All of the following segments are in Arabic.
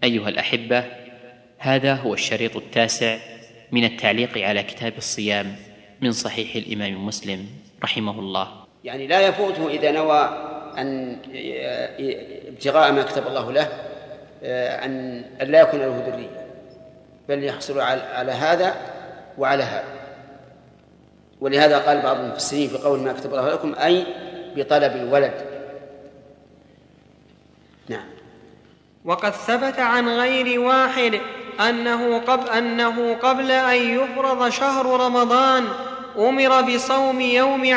أيها الأحبة، هذا هو الشريط 9 من التعليق على كتاب الصيام من صحيح الإمام مسلم رحمه الله. يعني لا يفوته إذا نوى أن ابتغاء ما كتب الله له أن لا يكون له ذرية، بل يحصل على هذا وعلى هذا. ولهذا قال بعض المفسرين في قول ما كتب الله لكم أي بطلب الولد. نعم. وقد ثبت عن غير واحد أنه قبل أن يفرض شهر رمضان أمر بصوم يوم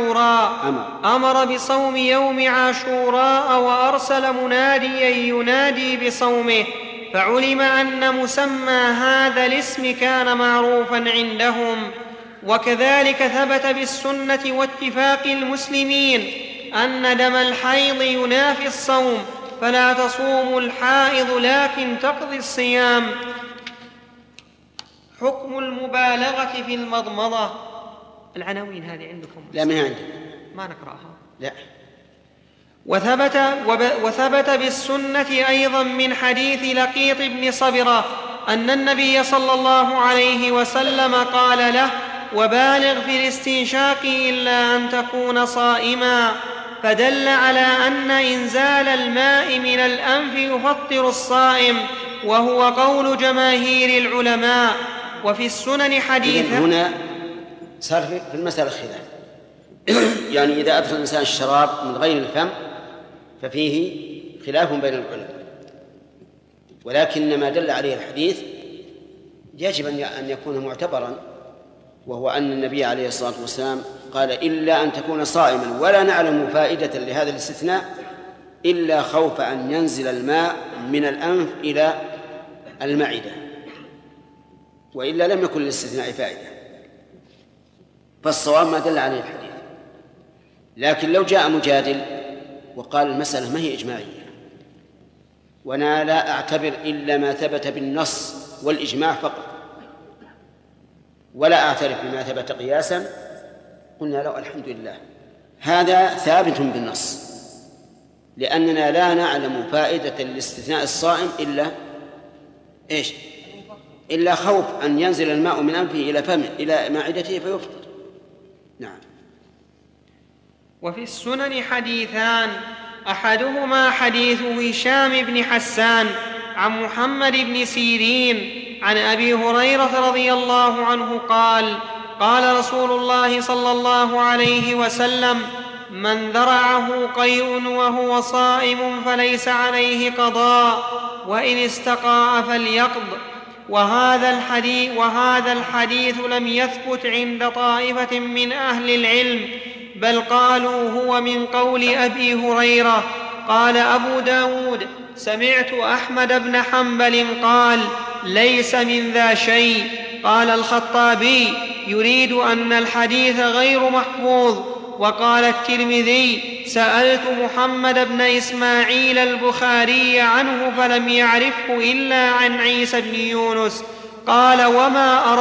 عاشوراء وأرسل مناديا ينادي بصومه، فعلم أن مسمى هذا الاسم كان معروفا عندهم. وكذلك ثبت بالسنة واتفاق المسلمين أن دم الحيض ينافي الصوم، فلا تصوم الحائض لكن تقضي الصيام. حكم المبالغة في المضمضة. العناوين هذه عندكم؟ لا، ما عندي، ما نقرأها. لا. وثبت بالسنة أيضا من حديث لقيط بن صبرة أن النبي صلى الله عليه وسلم قال له: وبالغ في الاستنشاق إلا أن تكون صائما، فدل على أن إنزال الماء من الأنف يفطر الصائم، وهو قول جماهير العلماء. وفي السنن حديث. هنا صار في المسألة خلاف. يعني إذا أدخل الإنسان الشراب من غير الفم ففيه خلاف بين العلماء، ولكن ما دل عليه الحديث يجب أن يكون معتبرا، وهو أن النبي عليه الصلاة والسلام قال: إلا أن تكون صائما، ولا نعلم فائدة لهذا الاستثناء إلا خوف أن ينزل الماء من الأنف إلى المعدة، وإلا لم يكن للاستثناء فائدة. فالصواب ما دل عليه الحديث. لكن لو جاء مجادل وقال المسألة ما هي إجماعية، وأنا لا أعتبر إلا ما ثبت بالنص والإجماع فقط، ولا أعترف بما ثبت قياسا، قلنا له: الحمد لله، هذا ثابت بالنص، لأننا لا نعلم فائدة الاستثناء الصائم إلا خوف أن ينزل الماء من أنفه إلى فمه إلى معدته فيفطر. نعم. وفي السنن حديثان، أحدهما حديث هشام بن حسان عن محمد بن سيرين عن أبي هريرة رضي الله عنه قال: قال رسول الله صلى الله عليه وسلم: من ذرعه قيء وهو صائم فليس عليه قضاء، وإن استقاء فليقض. وهذا الحديث لم يثبت عند طائفة من أهل العلم، بل قالوا هو من قول أبي هريرة. قال أبو داود: سمعت أحمد بن حنبل قال: ليس من ذا شيء. قال الخطابي: يريد أن الحديث غير محفوظ. وقال الترمذي: سألت محمد بن إسماعيل البخاري عنه فلم يعرفه إلا عن عيسى بن يونس. قال: وما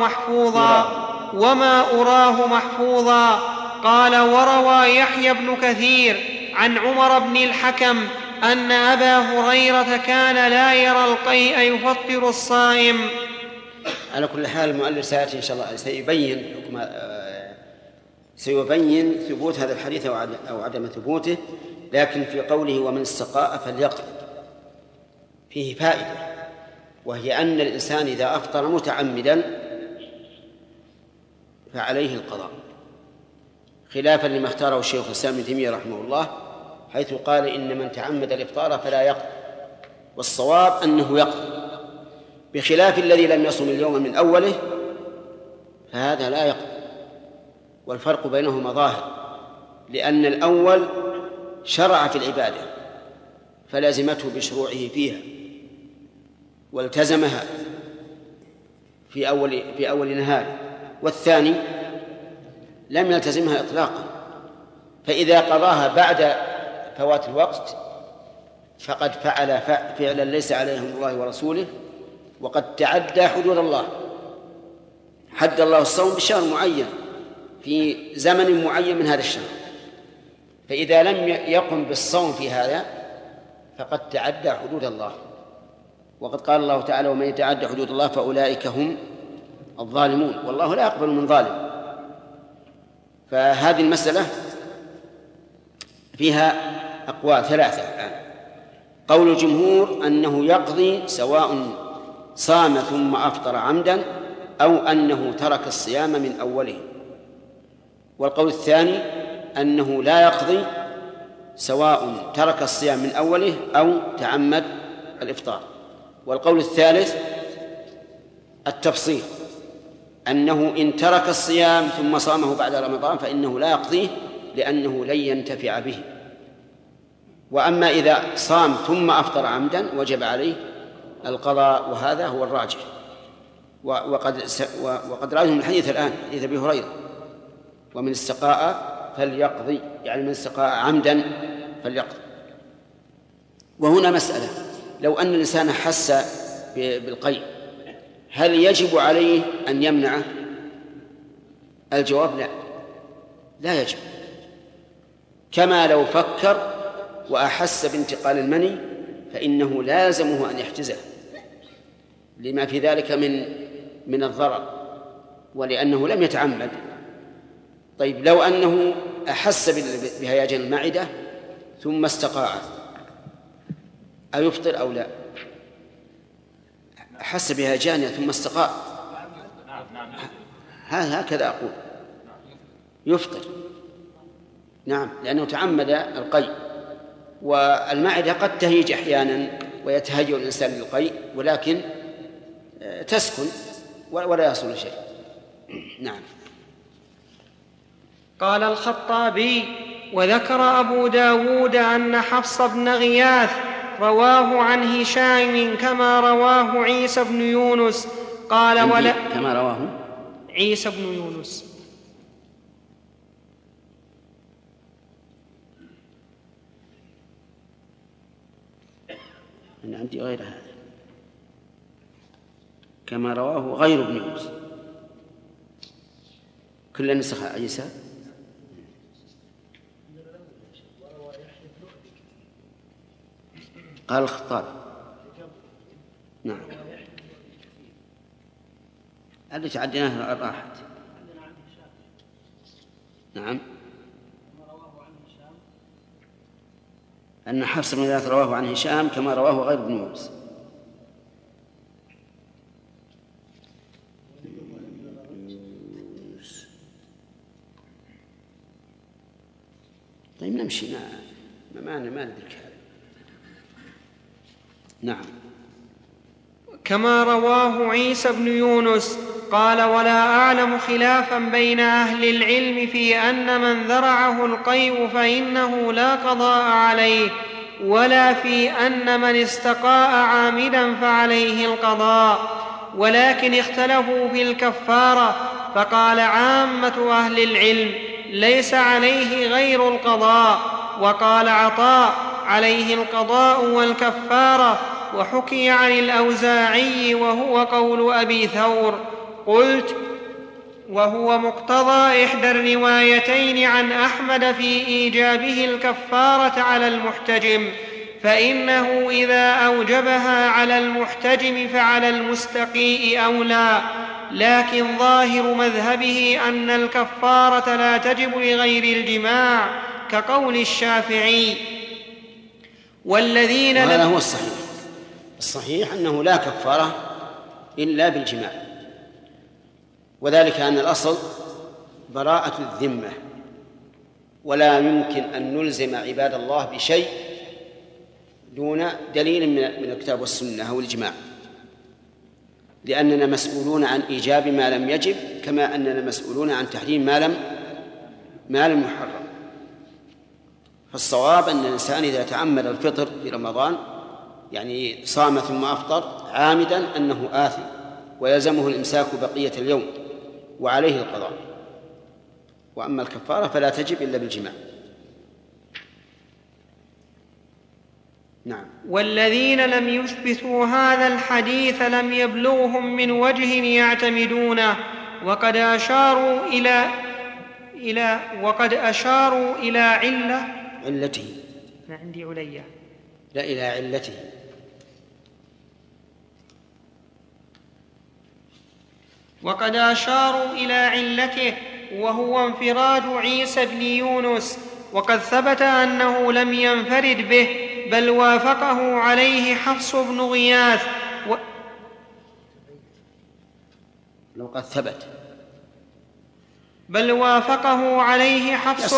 أراه محفوظا. قال: وروى يحيى بن كثير عن عمر بن الحكم أن أبا هريرة كان لا يرى القيء يفطر الصائم. على كل حال المؤلف سيأتي إن شاء الله سيبين ثبوت هذا الحديث أو عدم ثبوته، لكن في قوله ومن استقاء فليقض فيه فائدة، وهي أن الإنسان إذا أفطر متعمدا فعليه القضاء، خلافا لما اختاره الشيخ الإسلام ابن تيمية رحمه الله، حيث قال: إن من تعمد الإفطار فلا يقضي، والصواب أنه يقضي، بخلاف الذي لم يصم اليوم من أوله فهذا لا يقضي. والفرق بينهما ظاهر، لأن الأول شرع في العبادة فلازمته بشروعه فيها والتزمها في أول نهار، والثاني لم يلتزمها إطلاقا، فإذا قضاها بعد فوات الوقت فقد فعل فعلا ليس عليه من الله ورسوله، وقد تعدى حدود الله. حد الله الصوم بشهر معين في زمن معين من هذا الشهر، فإذا لم يقم بالصوم في هذا فقد تعدى حدود الله. وقد قال الله تعالى: ومن يتعدى حدود الله فأولئك هم الظالمون، والله لا يقبل من ظالم. فهذه المسألة فيها أقوال ثلاثة الآن. قول الجمهور أنه يقضي سواء صام ثم أفطر عمدا أو أنه ترك الصيام من أوله. والقول الثاني أنه لا يقضي سواء ترك الصيام من أوله أو تعمد الإفطار. والقول الثالث التفصيل، أنه إن ترك الصيام ثم صامه بعد رمضان فإنه لا يقضيه لأنه لن ينتفع به. وأما إذا صام ثم أفطر عمدا وجب عليه القضاء، وهذا هو الراجح. وقد رأيهم الحديث الآن، حديث أبي هريرة: ومن استقاء فليقضي، يعني من استقاء عمدا فليقضي. وهنا مسألة: لو أن الإنسان حس بالقيء هل يجب عليه أن يمنعه؟ الجواب لا يجب. كما لو فكر وأحس بانتقال المني فإنه لازمه أن يحتزه لما في ذلك من الضرر، ولأنه لم يتعمد. طيب لو أنه أحس بهيجان المعدة ثم استقاء أيفطر أو لا؟ أحس بهيجان ثم استقاء، هكذا أقول يفطر. نعم، لأنه تعمد القيء، والمعدة قد تهيج أحيانا ويتهيأ الإنسان للقيء، ولكن تسكن ولا يصل شيء. نعم. قال الخطابي: وذكر أبو داود أن حفص بن غياث رواه عن هشام كما رواه عيسى بن يونس. قال: ولا كما رواه عيسى بن يونس. أنا عندي غير هذا، كما رواه غير ابن يونس. كل نسخ عيسى. قال الخطاب. نعم، اللي تعديناها راحت. نعم، أن حفص بن غياث رواه عن هشام كما رواه غير ابن يونس. طيب نمشي، ما ندرك هذا. نعم. كما رواه عيسى بن يونس. قال: ولا أعلم خلافا بين أهل العلم في أن من ذرعه القيء فإنه لا قضاء عليه، ولا في أن من استقاء عامدا فعليه القضاء، ولكن اختلفوا في الكفارة. فقال عامة أهل العلم: ليس عليه غير القضاء. وقال عطاء: عليه القضاء والكفارة. وحكي عن الأوزاعي وهو قول أبي ثور. قلت: وهو مقتضى إحدى الروايتين عن أحمد في إيجابه الكفارة على المحتجم، فإنه إذا أوجبها على المحتجم فعلى المستقيء أولى، لكن ظاهر مذهبه أن الكفارة لا تجب لغير الجماع كقول الشافعي. والذين هذا هو الصحيح أنه لا كفارة إلا بالجماع، وذلك أن الأصل براءة الذمة، ولا يمكن أن نلزم عباد الله بشيء دون دليل من الكتاب والسنة أو الإجماع، لأننا مسؤولون عن إيجاب ما لم يجب كما أننا مسؤولون عن تحريم ما لم يحرم. فالصواب أن الإنسان إذا تعمد الفطر في رمضان، يعني صام ثم أفطر عامدا، أنه آثم ويلزمه الإمساك بقية اليوم وعليه القضاء. وأما الكفارة فلا تجب إلا بالجماع. نعم. والذين لم يثبتوا هذا الحديث لم يبلغهم من وجه يعتمدونه، وقد أشاروا إلى علته. عندي علية. لا، إلى علته. وقد أشاروا إلى علته وهو انفراد عيسى بن يونس، وقد ثبت أنه لم ينفرد به بل وافقه عليه حفص بن غياث لو قد ثبت بل وافقه عليه حفص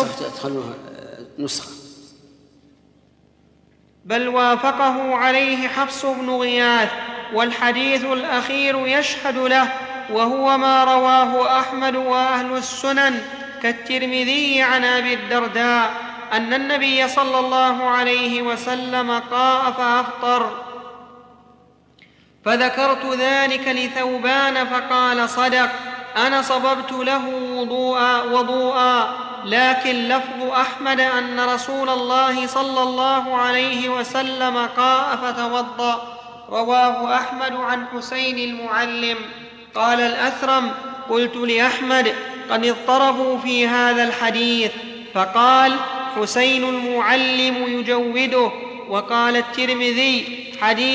بل وافقه عليه حفص بن غياث. والحديث الأخير يشهد له، وهو ما رواه أحمد وأهل السنن كالترمذي عن أبي الدرداء أن النبي صلى الله عليه وسلم قاء فأفطر، فذكرت ذلك لثوبان فقال صدق، أنا صببت له وضوءا، لكن لفظ أحمد أن رسول الله صلى الله عليه وسلم قاء فتوضأ. رواه أحمد عن حسين المعلم. قال الأثرم: قلت لأحمد: قد اضطربوا في هذا الحديث، فقال: حسين المعلم يجوده. وقال الترمذي: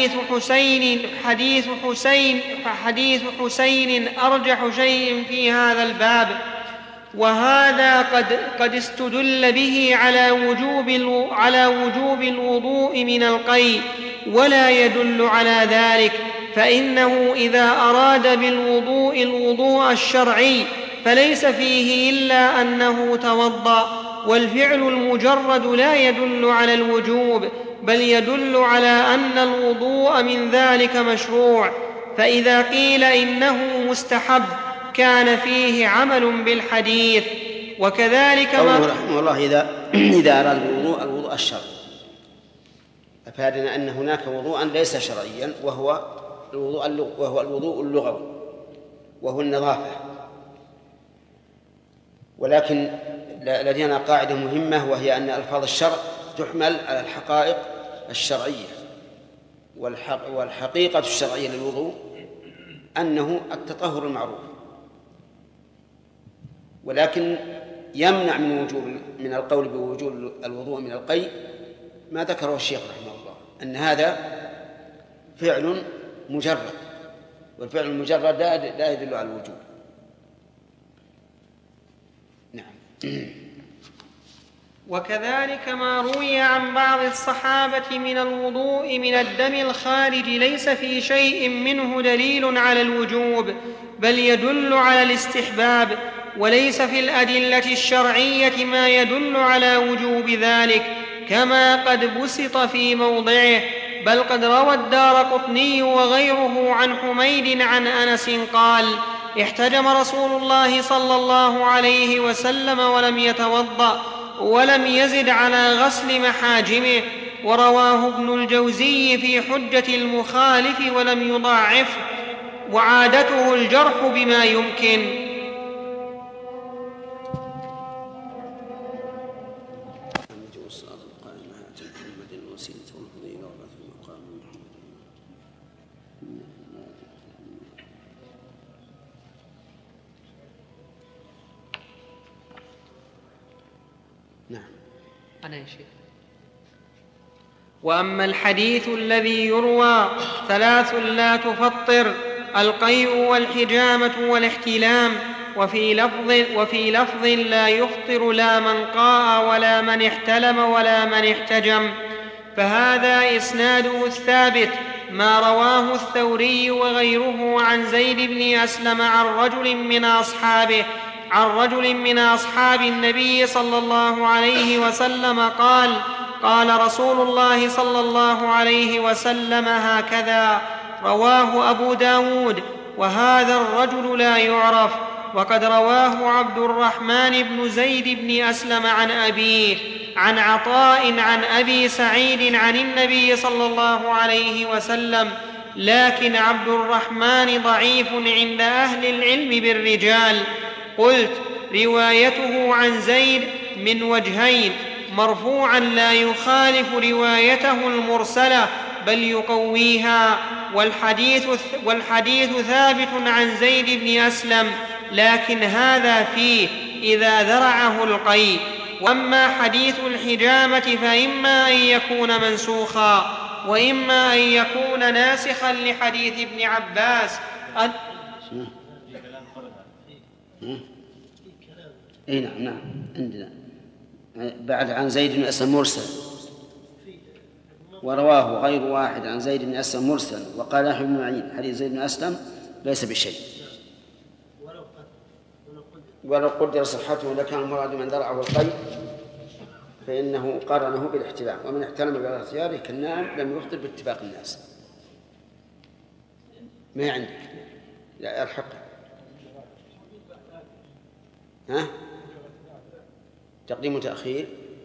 حديث حسين أرجح شيء في هذا الباب. وهذا قد استدل به على وجوب الوضوء من القيء، ولا يدل على ذلك، فإنه إذا أراد بالوضوء الوضوء الشرعي فليس فيه إلا أنه توضأ، والفعل المجرد لا يدل على الوجوب، بل يدل على أن الوضوء من ذلك مشروع. فإذا قيل إنه مستحب كان فيه عمل بالحديث. وكذلك قوله رحمه الله إذا أراد بالوضوء الوضوء الشرعي، أفادنا أن هناك وضوءا ليس شرعيا وهو الوضوء اللغوي، وهو النظافة. ولكن لدينا قاعدة مهمة، وهي أن ألفاظ الشرع تحمل على الحقائق الشرعية، والحقيقة الشرعية للوضوء أنه التطهر المعروف. ولكن يمنع من القول بوجوب الوضوء من القيء ما ذكره الشيخ رحمه الله، أن هذا فعل مجرد، والفعل المجرد لا يدل على الوجوب. نعم. وكذلك ما روي عن بعض الصحابة من الوضوء من الدم الخارج ليس في شيء منه دليل على الوجوب، بل يدل على الاستحباب، وليس في الأدلة الشرعية ما يدل على وجوب ذلك، كما قد بسط في موضعه. بل قد روى الدارقطني وغيره عن حميد عن أنس قال: احتجم رسول الله صلى الله عليه وسلم ولم يتوضأ، ولم يزد على غسل محاجمه. ورواه ابن الجوزي في حجة المخالف ولم يضاعفه، وعادته الجرح بما يمكن. وأما الحديث الذي يروى 3 لا تفطر: القيء والحجامة والاحتلام. وفي لفظ لا يفطر لا من قاء ولا من احتلم ولا من احتجم. فهذا إسناده الثابت، ما رواه الثوري وغيره عن زيد بن أسلم عن رجل من أصحاب النبي صلى الله عليه وسلم قال رسول الله صلى الله عليه وسلم هكذا. رواه أبو داود. وهذا الرجل لا يعرف. وقد رواه عبد الرحمن بن زيد بن أسلم عن أبيه عن عطاء عن أبي سعيد عن النبي صلى الله عليه وسلم، لكن عبد الرحمن ضعيف عند أهل العلم بالرجال. قلت: روايته عن زيد من وجهين: مرفوعا لا يخالف روايته المرسلة بل يقويها، والحديث ثابت عن زيد بن أسلم، لكن هذا فيه إذا ذرعه القيء. وأما حديث الحجامة فإما أن يكون منسوخا، وإما أن يكون ناسخا لحديث ابن عباس. اي نعم عندنا بعد عن زيد بن أسلم مرسل، ورواه غير واحد عن زيد بن أسلم مرسل، وقال يحيى بن معين حديث زيد بن أسلم ليس بشيء، ولو قدر صحته لكان المراد من درعه القيء فإنه قارنه بالاحتلام، ومن احتلم بغير اختياره كالنائم لم يفطر باتفاق الناس. ما عندك؟ لا الحقها. ها؟ تقديم وتأخير.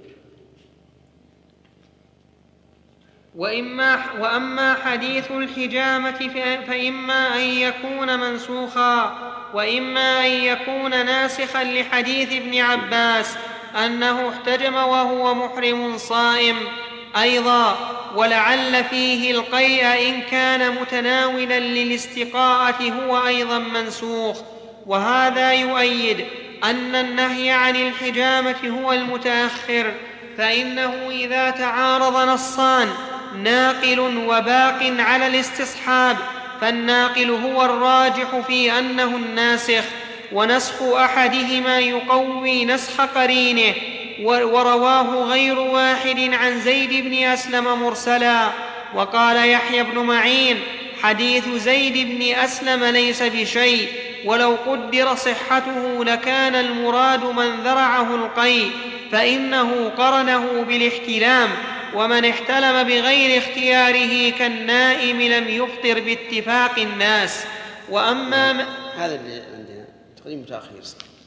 وأما حديث الحجامة فإما أن يكون منسوخا وإما أن يكون ناسخا لحديث ابن عباس أنه احتجم وهو محرم صائم أيضا، ولعل فيه القيء إن كان متناولا للاستقاءة هو أيضا منسوخ. وهذا يؤيد أن النهي عن الحجامة هو المتأخر، فإنه إذا تعارض نصان ناقل وباق على الاستصحاب فالناقل هو الراجح في أنه الناسخ، ونسخ أحدهما يقوي نسخ قرينه. ورواه غير واحد عن زيد بن أسلم مرسلا. وقال يحيى بن معين حديث زيد بن أسلم ليس بشيء، ولو قدر صحته لكان المراد من ذرعه القيء، فإنه قرنه بالاحتلام، ومن احتلم بغير اختياره كالنائم لم يفطر باتفاق الناس. وأما هذا اللي عندنا تقديم متأخير،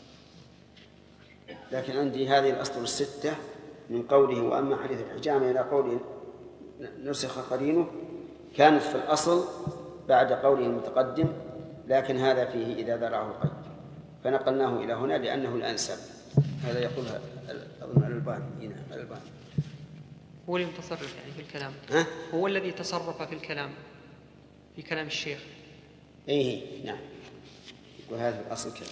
لكن عندي هذه الأسطر الستة من قوله وأما حديث الحجامة إلى قوله نسخ قرينه كانت في الأصل بعد قوله المتقدم، لكن هذا فيه إذا ذرعه القيء فنقلناه إلى هنا لأنه الأنسب. هذا يقولها الألباني. هو المتصرف يعني في الكلام. هو الذي تصرف في الكلام في كلام الشيخ. إيه نعم، وهذا الأصل كذا.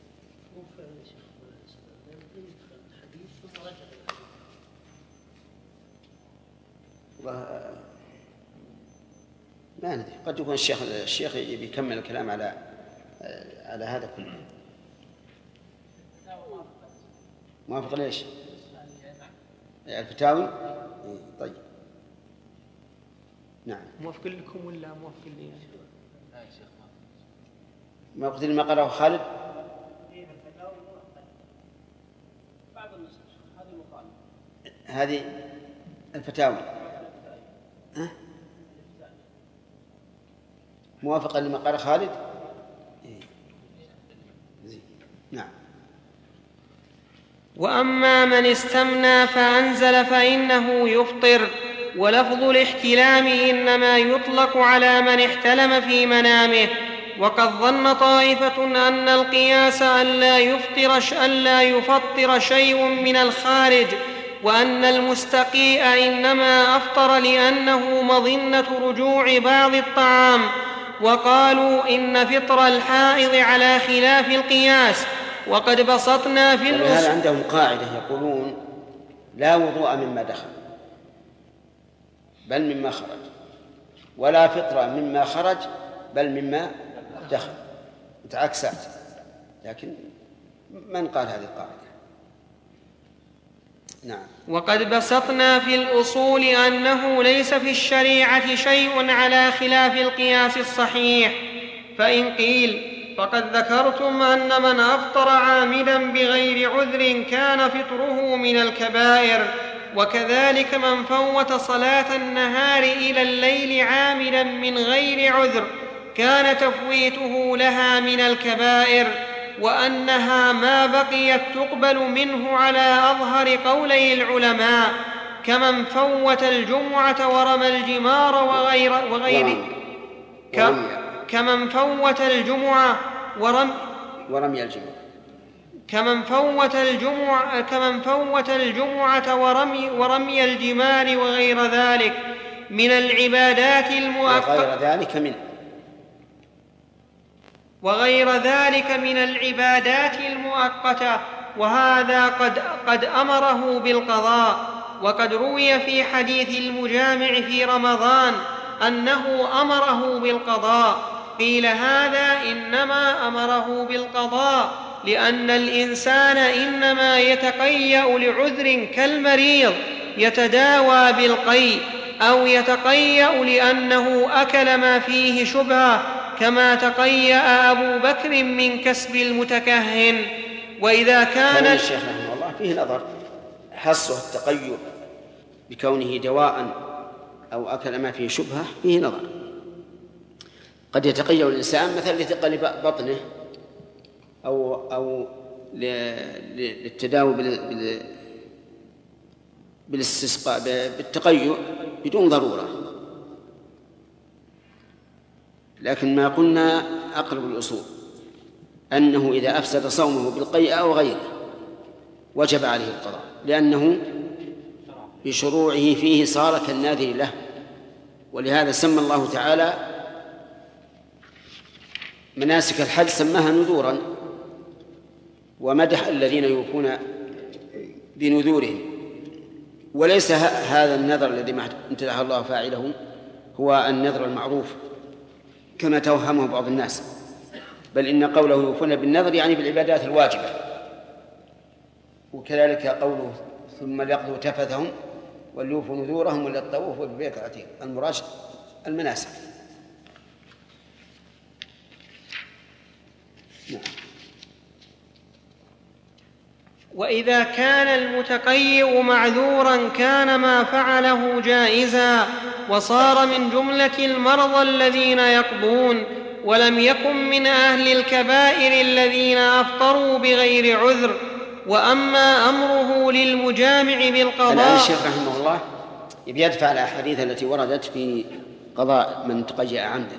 ما ندري، قد يكون الشيخ يكمل الكلام على هذا كله. موافق ليش؟ الفتاوي. طيب نعم. موافق لكم ولا موافق لي؟ موافق لما قرأه خالد. هذه الفتاوي موافقا لما قال خالد. نعم. وأما من استمنى فأنزل فإنه يفطر. ولفظ الاحتلام إنما يطلق على من احتلم في منامه. وقد ظن طائفة أن القياس ألا يفطر شيء من الخارج، وأن المستقيء إنما أفطر لأنه مظنة رجوع بعض الطعام. وقالوا إن فطر الحائض على خلاف القياس. وقد بسطنا في هذا عندهم قاعدة يقولون لا وضوء مما دخل بل مما خرج، ولا فطر مما خرج بل مما دخل، متعاكسات. لكن من قال هذه القاعدة؟ نعم. وقد بسطنا في الأصول أنه ليس في الشريعة شيء على خلاف القياس الصحيح. فإن قيل فقد ذكرتم أن من أفطر عامدا بغير عذر كان فطره من الكبائر، وكذلك من فوت صلاة النهار إلى الليل عامدا من غير عذر كان تفويته لها من الكبائر، وأنها ما بقيت تقبل منه على أظهر قولي العلماء، كمن فوت الجمعة ورمى الجمار كمن فوت الجمعة ورمي الجمار وغير ذلك من العبادات المؤقتة وهذا قد أمره بالقضاء. وقد روي في حديث المجامع في رمضان أنه أمره بالقضاء. قيل هذا إنما أمره بالقضاء لأن الإنسان إنما يتقيأ لعذر كالمريض يتداوى بالقيء، أو يتقيأ لأنه أكل ما فيه شبهة، كما تقيأ أبو بكر من كسب المتكهن. وإذا كان الشيخ رحمه الله فيه نظر، حصه التقيؤ بكونه دواء أو أكل ما فيه شبهة فيه نظر. قد يتقيأ الإنسان مثلا لثقل بطنه أو للتداوي بالاستسقاء بالتقيؤ بدون ضرورة. لكن ما قلنا أقرب الأصول أنه إذا أفسد صومه بالقيء أو غيره وجب عليه القضاء، لأنه بشروعه فيه صار كالناذر له. ولهذا سمى الله تعالى مناسك الحج سماها نذورا، ومدح الذين يوفون بنذورهم. وليس هذا النذر الذي امتدح الله فاعله هو النذر المعروف كما توهمه بعض الناس، بل إن قوله يوفون بالنذر يعني بالعبادات الواجبة. وكذلك قوله ثم ليقضوا تفثهم وليوفوا نذورهم وليطوفوا بالبيت العتيق، المراد المناسك. نعم. وإذا كان المتقيئ معذورا كان ما فعله جائزا، وصار من جملة المرضى الذين يقضون، ولم يكن من أهل الكبائر الذين أفطروا بغير عذر. وأما أمره للمجامع بالقضاء. الآن الشيخ رحمه الله يدفع الأحاديث التي وردت في قضاء من تقيأ عمدا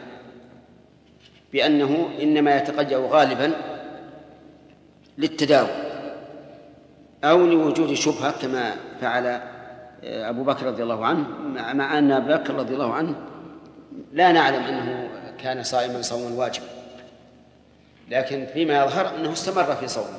بأنه إنما يتقيأ غالبا للتداوي أو لوجود شبهة كما فعل أبو بكر رضي الله عنه، مع أن أبو بكر رضي الله عنه لا نعلم أنه كان صائما صوما واجبا، لكن فيما يظهر أنه استمر في صومه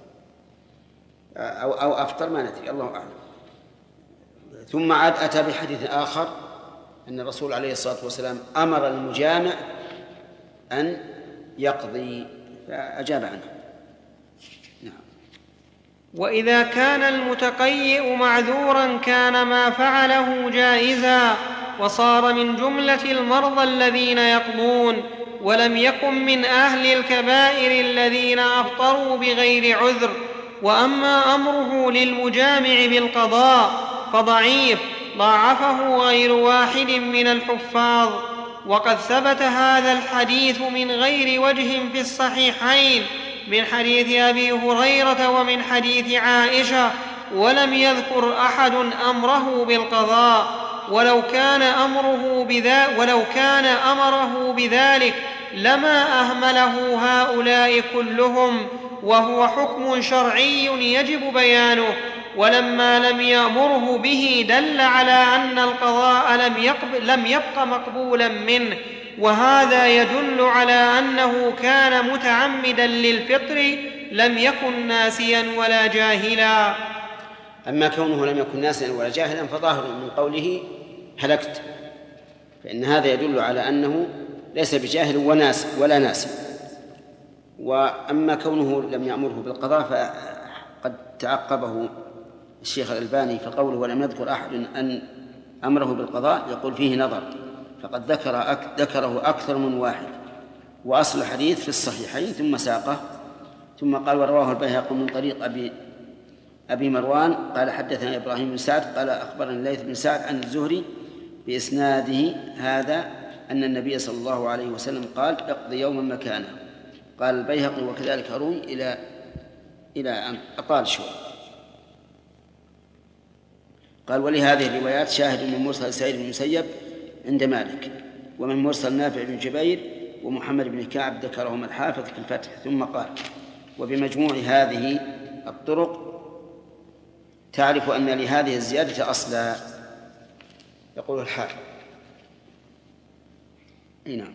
أو أفطر، ما ندري، الله أعلم. ثم عاد أتى بحديث آخر أن الرسول عليه الصلاة والسلام أمر المجامع أن يقضي فأجاب عنه. نعم. وإذا كان المتقيئ معذورا كان ما فعله جائزا، وصار من جملة المرضى الذين يقضون، ولم يكن من أهل الكبائر الذين أفطروا بغير عذر. وأما أمره للمجامع بالقضاء فضعيف، ضاعفه غير واحد من الحفاظ. وقد ثبت هذا الحديث من غير وجه في الصحيحين من حديث أبي هريرة ومن حديث عائشة، ولم يذكر أحد أمره بالقضاء. ولو كان أمره بذلك لما أهمله هؤلاء كلهم، وهو حكم شرعي يجب بيانه. ولما لم يأمره به دل على أن القضاء لم يبق مقبولا منه، وهذا يدل على أنه كان متعمدا للفطر، لم يكن ناسيا ولا جاهلا. أما كونه لم يكن ناسيا ولا جاهلا فظاهر من قوله هلكت، فإن هذا يدل على أنه ليس بجاهل ولا ناسي. وأما كونه لم يأمره بالقضاء فقد تعقبه الشيخ الألباني فقوله ولم يذكر أحد أن أمره بالقضاء يقول فيه نظر، فقد ذكره أكثر من واحد، وأصل الحديث في الصحيحين ثم ساقه، ثم قال ورواه البيهقي من طريق أبي مروان قال حدثنا إبراهيم بن سعد قال أخبرنا الليث بن سعد عن الزهري بإسناده هذا أن النبي صلى الله عليه وسلم قال اقضي يوما مكانه. قال البيهقي وكذلك روي إلى أن أطال شوي. قال ولهذه الروايات شاهد من مرسل سعيد بن المسيب عند مالك، ومن مرسل نافع بن جبير ومحمد بن كعب ذكرهما الحافظ في الفتح. ثم قال وبمجموع هذه الطرق تعرف أن لهذه الزيادة أصلا. يقول الحافظ نعم.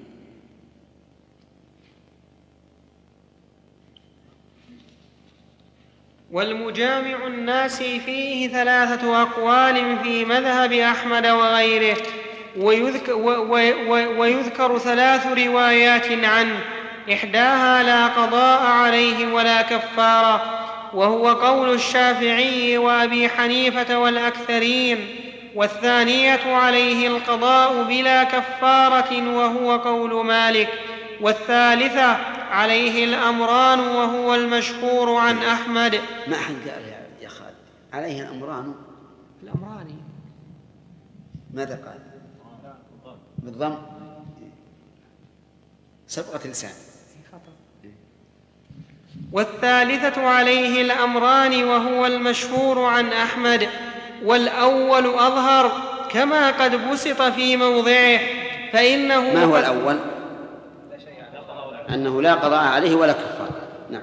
والمجامع الناس فيه 3 أقوال في مذهب أحمد وغيره، ويذكر 3 روايات عنه. إحداها لا قضاء عليه ولا كفارة، وهو قول الشافعي وأبي حنيفة والأكثرين، والثانية عليه القضاء بلا كفارة وهو قول مالك، والثالثة عليه الأمران وهو المشهور عن أحمد. ما حد قال يا خالد عليه الأمران؟ الأمران ماذا قال؟ بالضم سبقة لسان. والثالثة عليه الأمران وهو المشهور عن أحمد، والأول أظهر كما قد بسط في موضعه، فإنه ما هو الأول؟ أنه لا قضاء عليه ولا كفارة. نعم.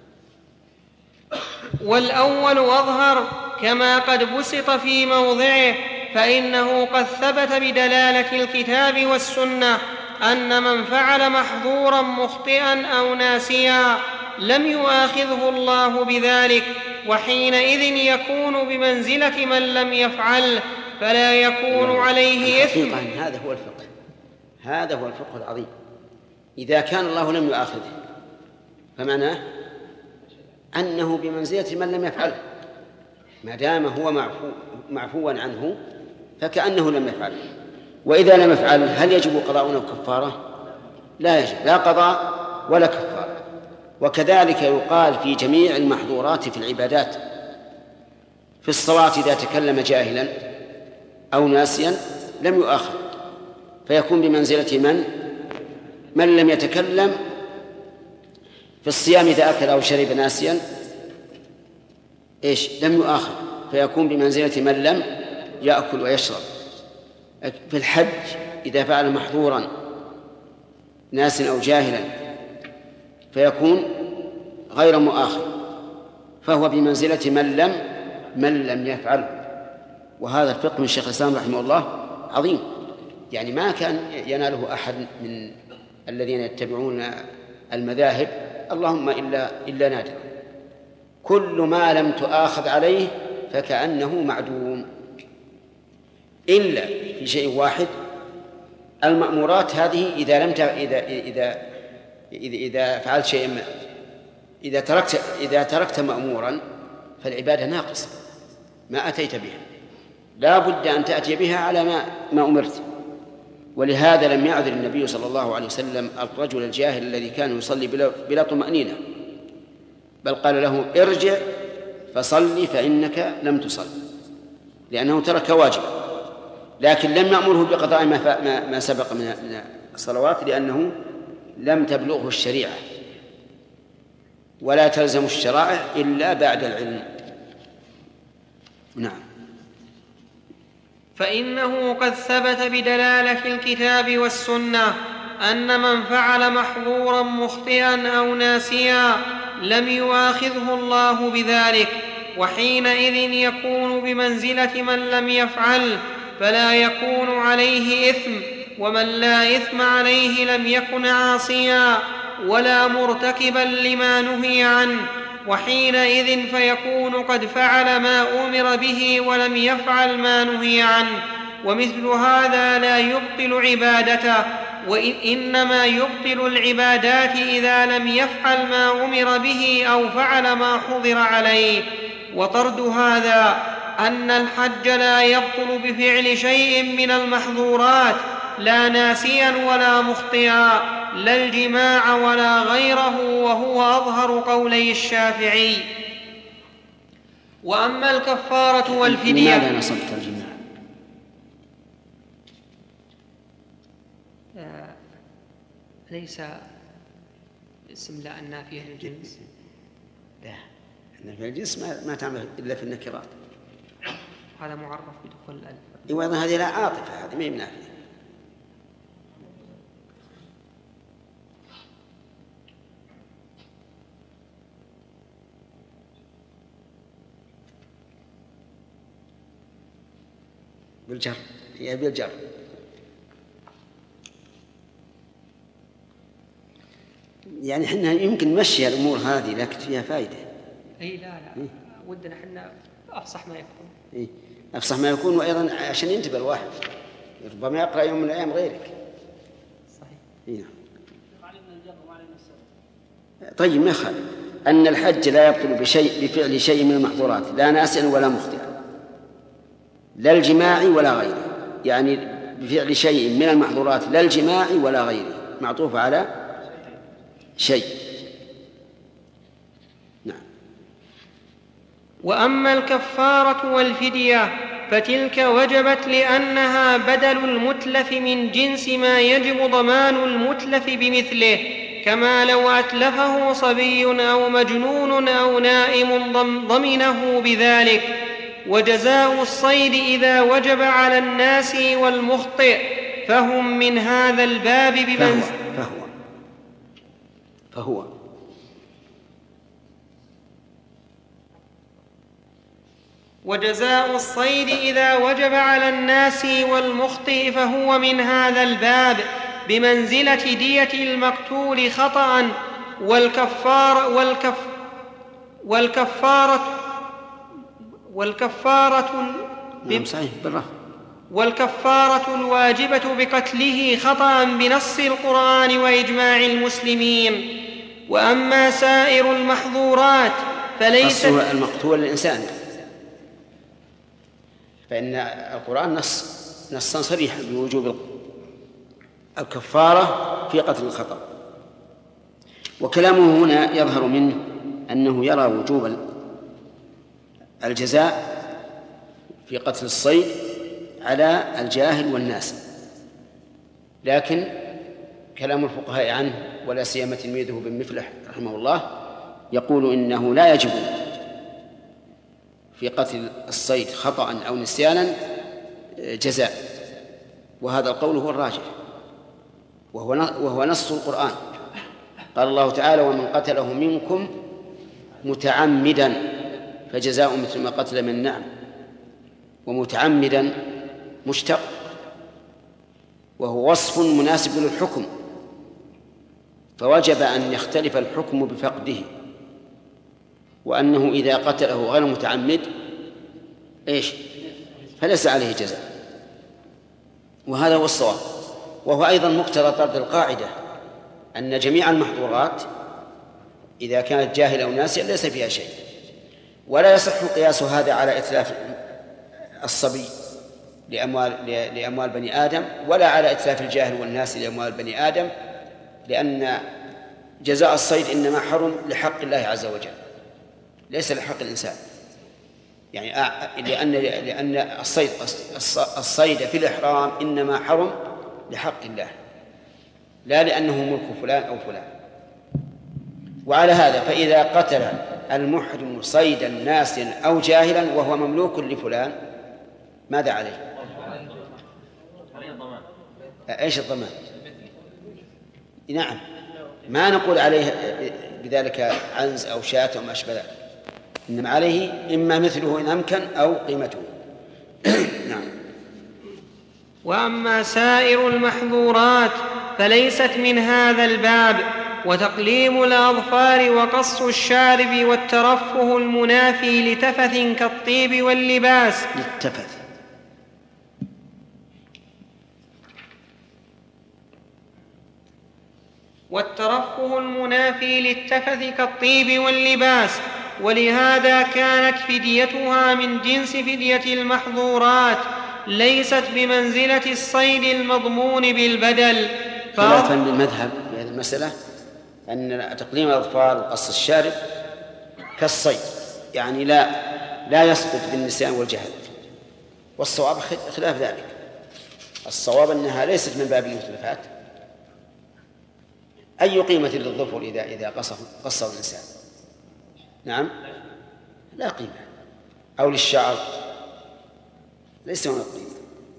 والأول أظهر كما قد بسط في موضعه، فإنه قد ثبت بدلالة الكتاب والسنة أن من فعل محظورا مخطئا أو ناسيا لم يؤاخذه الله بذلك، وحينئذ يكون بمنزلة من لم يفعله، فلا يكون عليه إثم. هذا هو الفقه العظيم. إذا كان الله لم يؤاخذه فمعناه أنه بمنزلة من لم يفعله، ما دام هو معفوا عنه فكأنه لم يفعله. وإذا لم يفعل هل يجب قضاء أو كفارة؟ لا يجب، لا قضاء ولا كفارة. وكذلك يقال في جميع المحظورات في العبادات. في الصلاة إذا تكلم جاهلا أو ناسيا لم يؤاخذ، فيكون بمنزلة من لم يتكلم. في الصيام إذا أكل أو شرب ناسيا لم يؤاخذ، فيكون بمنزلة من لم يأكل ويشرب. في الحج إذا فعل محظورا ناسا أو جاهلا فيكون غير مؤاخذ، فهو بمنزلة من لم يفعله. وهذا الفقه من الشيخ الإسلام رحمه الله عظيم، يعني ما كان يناله أحد من الذين يتبعون المذاهب، اللهم إلا نادر. كل ما لم تؤاخذ عليه فكأنه معدوم، إلا في شيء واحد: المأمورات هذه إذا فعلت شيء، إذا تركت مأمورا فالعبادة ناقصة، ما أتيت بها، لا بد أن تأتي بها على ما أمرت. ولهذا لم يعذر النبي صلى الله عليه وسلم الرجل الجاهل الذي كان يصلي بلا طمأنينة، بل قال له: ارجع فصلي فإنك لم تصل، لأنه ترك واجبا. لكن لم يأمره بقضاء ما سبق من الصلوات، لأنه لم تبلغه الشريعة، ولا تلزم الشرائع إلا بعد العلم. نعم. فإنه قد ثبت بدلالة الكتاب والسنة أن من فعل محظورا مخطئا أو ناسيا لم يؤاخذه الله بذلك، وحينئذ يكون بمنزلة من لم يفعل، فلا يكون عليه إثم، ومن لا إثم عليه لم يكن عاصيا ولا مرتكبا لما نهي عنه، وحينئذ فيكون قد فعل ما أمر به ولم يفعل ما نهي عنه. ومثل هذا لا يبطل عبادته، وإنما يبطل العبادات إذا لم يفعل ما أمر به أو فعل ما حضر عليه. وطرد هذا أن الحج لا يبطل بفعل شيء من المحظورات، لا ناسيا ولا مخطئا، لا الجماع ولا غيره، وهو أظهر قولي الشافعي. وأما الكفارة والفدية. لماذا نصبت الجماع؟ ليس اسم لا النافية للجنس. لا، النافية للجنس ما تعمل إلا في النكرات. هذا معرف بدخول الألف. وأيضا هذه لا عاطفة، هذه ما هي نافية. بالجر، هي بالجر. يعني حنا يمكن نمشي الأمور هذه، لكن فيها فائدة. لا ودنا حنا أفصح ما يكون. أفصح ما يكون، وأيضا عشان ينتبه الواحد، ربما يقرأ يوم من الأيام غيرك. صحيح. طيب ما يخالف أن الحج لا يبطل بفعل شيء من المحظورات، لا ناسئا ولا مخطئا، لا الجماع ولا غيره، يعني بفعل شيء من المحظورات لا الجماع ولا غيره، معطوف على شيء. نعم. وأما الكفارة والفدية فتلك وجبت لأنها بدل المتلف من جنس ما يجب ضمان المتلف بمثله، كما لو أتلفه صبي أو مجنون أو نائم ضمنه بذلك. وجزاء الصيد إذا وجب على الناس والمخطئ فهم من هذا الباب فهو وجزاء الصيد إذا وجب على الناس والمخطئ فهو من هذا الباب بمنزلة دية المقتول خطأ. والكفارة الواجبة بقتله خطأ بنص القرآن وإجماع المسلمين. وأما سائر المحظورات فليست المقتول الإنسان، فإن القرآن نصا صريحا بوجوب الكفارة في قتل الخطأ. وكلامه هنا يظهر منه أنه يرى وجوب الجزاء في قتل الصيد على الجاهل والناس، لكن كلام الفقهاء عنه ولا سيما تلميذه بن مفلح رحمه الله يقول إنه لا يجب في قتل الصيد خطأ أو نسيانا جزاء، وهذا القول هو الراجح وهو نص القرآن. قال الله تعالى: ومن قتله منكم متعمدا فجزاء مثل ما قتل من النعم. ومتعمدا مشتق، وهو وصف مناسب للحكم، فوجب أن يختلف الحكم بفقده، وأنه إذا قتله غير متعمد فليس عليه جزاء، وهذا هو الصواب. وهو أيضا مقتضى طرد القاعدة أن جميع المحظورات إذا كانت جاهلة أو ناسية ليس فيها شيء، ولا يصح قياس هذا على إتلاف الصبي لأموال بني آدم، ولا على إتلاف الجاهل والناس لأموال بني آدم، لأن جزاء الصيد إنما حرم لحق الله عز وجل ليس لحق الإنسان، يعني لأن الصيد في الإحرام إنما حرم لحق الله لا لأنه ملك فلان أو فلان. وعلى هذا فإذا قتل المحرم صيدا ناسيا أو جاهلا وهو مملوك لفلان ماذا عليه؟ ايش الضمان؟ نعم، ما نقول عليه بذلك عنز أو شاة أو ما أشبه ذلك، إنما عليه إما مثله إن أمكن أو قيمته. نعم. وأما سائر المحظورات فليست من هذا الباب، وتقليم الأظفار وقص الشارب والترفه المنافي لتفث كالطيب واللباس ولهذا كانت فديتها من جنس فدية المحظورات ليست بمنزلة الصيد المضمون بالبدل. خلافا للمذهب في هذه المسألة أن تقليم الأظفار وقص الشارب كالصيد، يعني لا يسقط بالنسيان والجهل، والصواب خلاف ذلك. الصواب أنها ليست من باب المتلفات. أي قيمة للظفر إذا قصه الإنسان؟ نعم، لا قيمة. أو للشعر ليس هناك قيمة.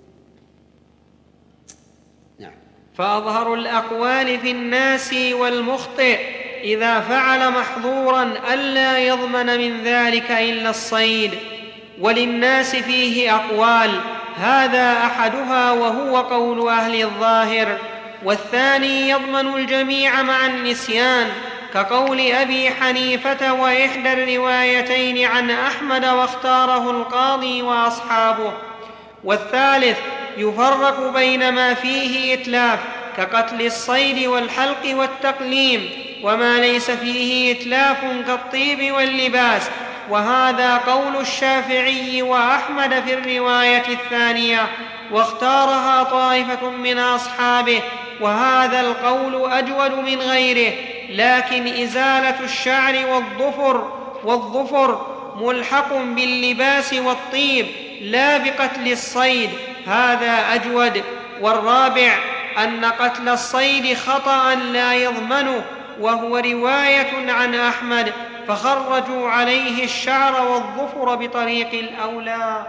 نعم. فأظهر الأقوال في الناس والمخطئ إذا فعل محظورا ألا يضمن من ذلك إلا الصيد، وللناس فيه أقوال، هذا أحدها وهو قول أهل الظاهر، والثاني يضمن الجميع مع النسيان كقول أبي حنيفة وإحدى الروايتين عن أحمد واختاره القاضي وأصحابه، والثالث يفرق بين ما فيه إتلاف كقتل الصيد والحلق والتقليم، وما ليس فيه إتلاف كالطيب واللباس. وهذا قول الشافعي وأحمد في الرواية الثانية، واختارها طائفة من أصحابه، وهذا القول أجود من غيره. لكن إزالة الشعر والظفر ملحق باللباس والطيب لا بقتل الصيد، هذا أجود. والرابع أن قتل الصيد خطأ لا يضمنه، وهو رواية عن أحمد، فخرجوا عليه الشعر والظفر بطريق الأولى.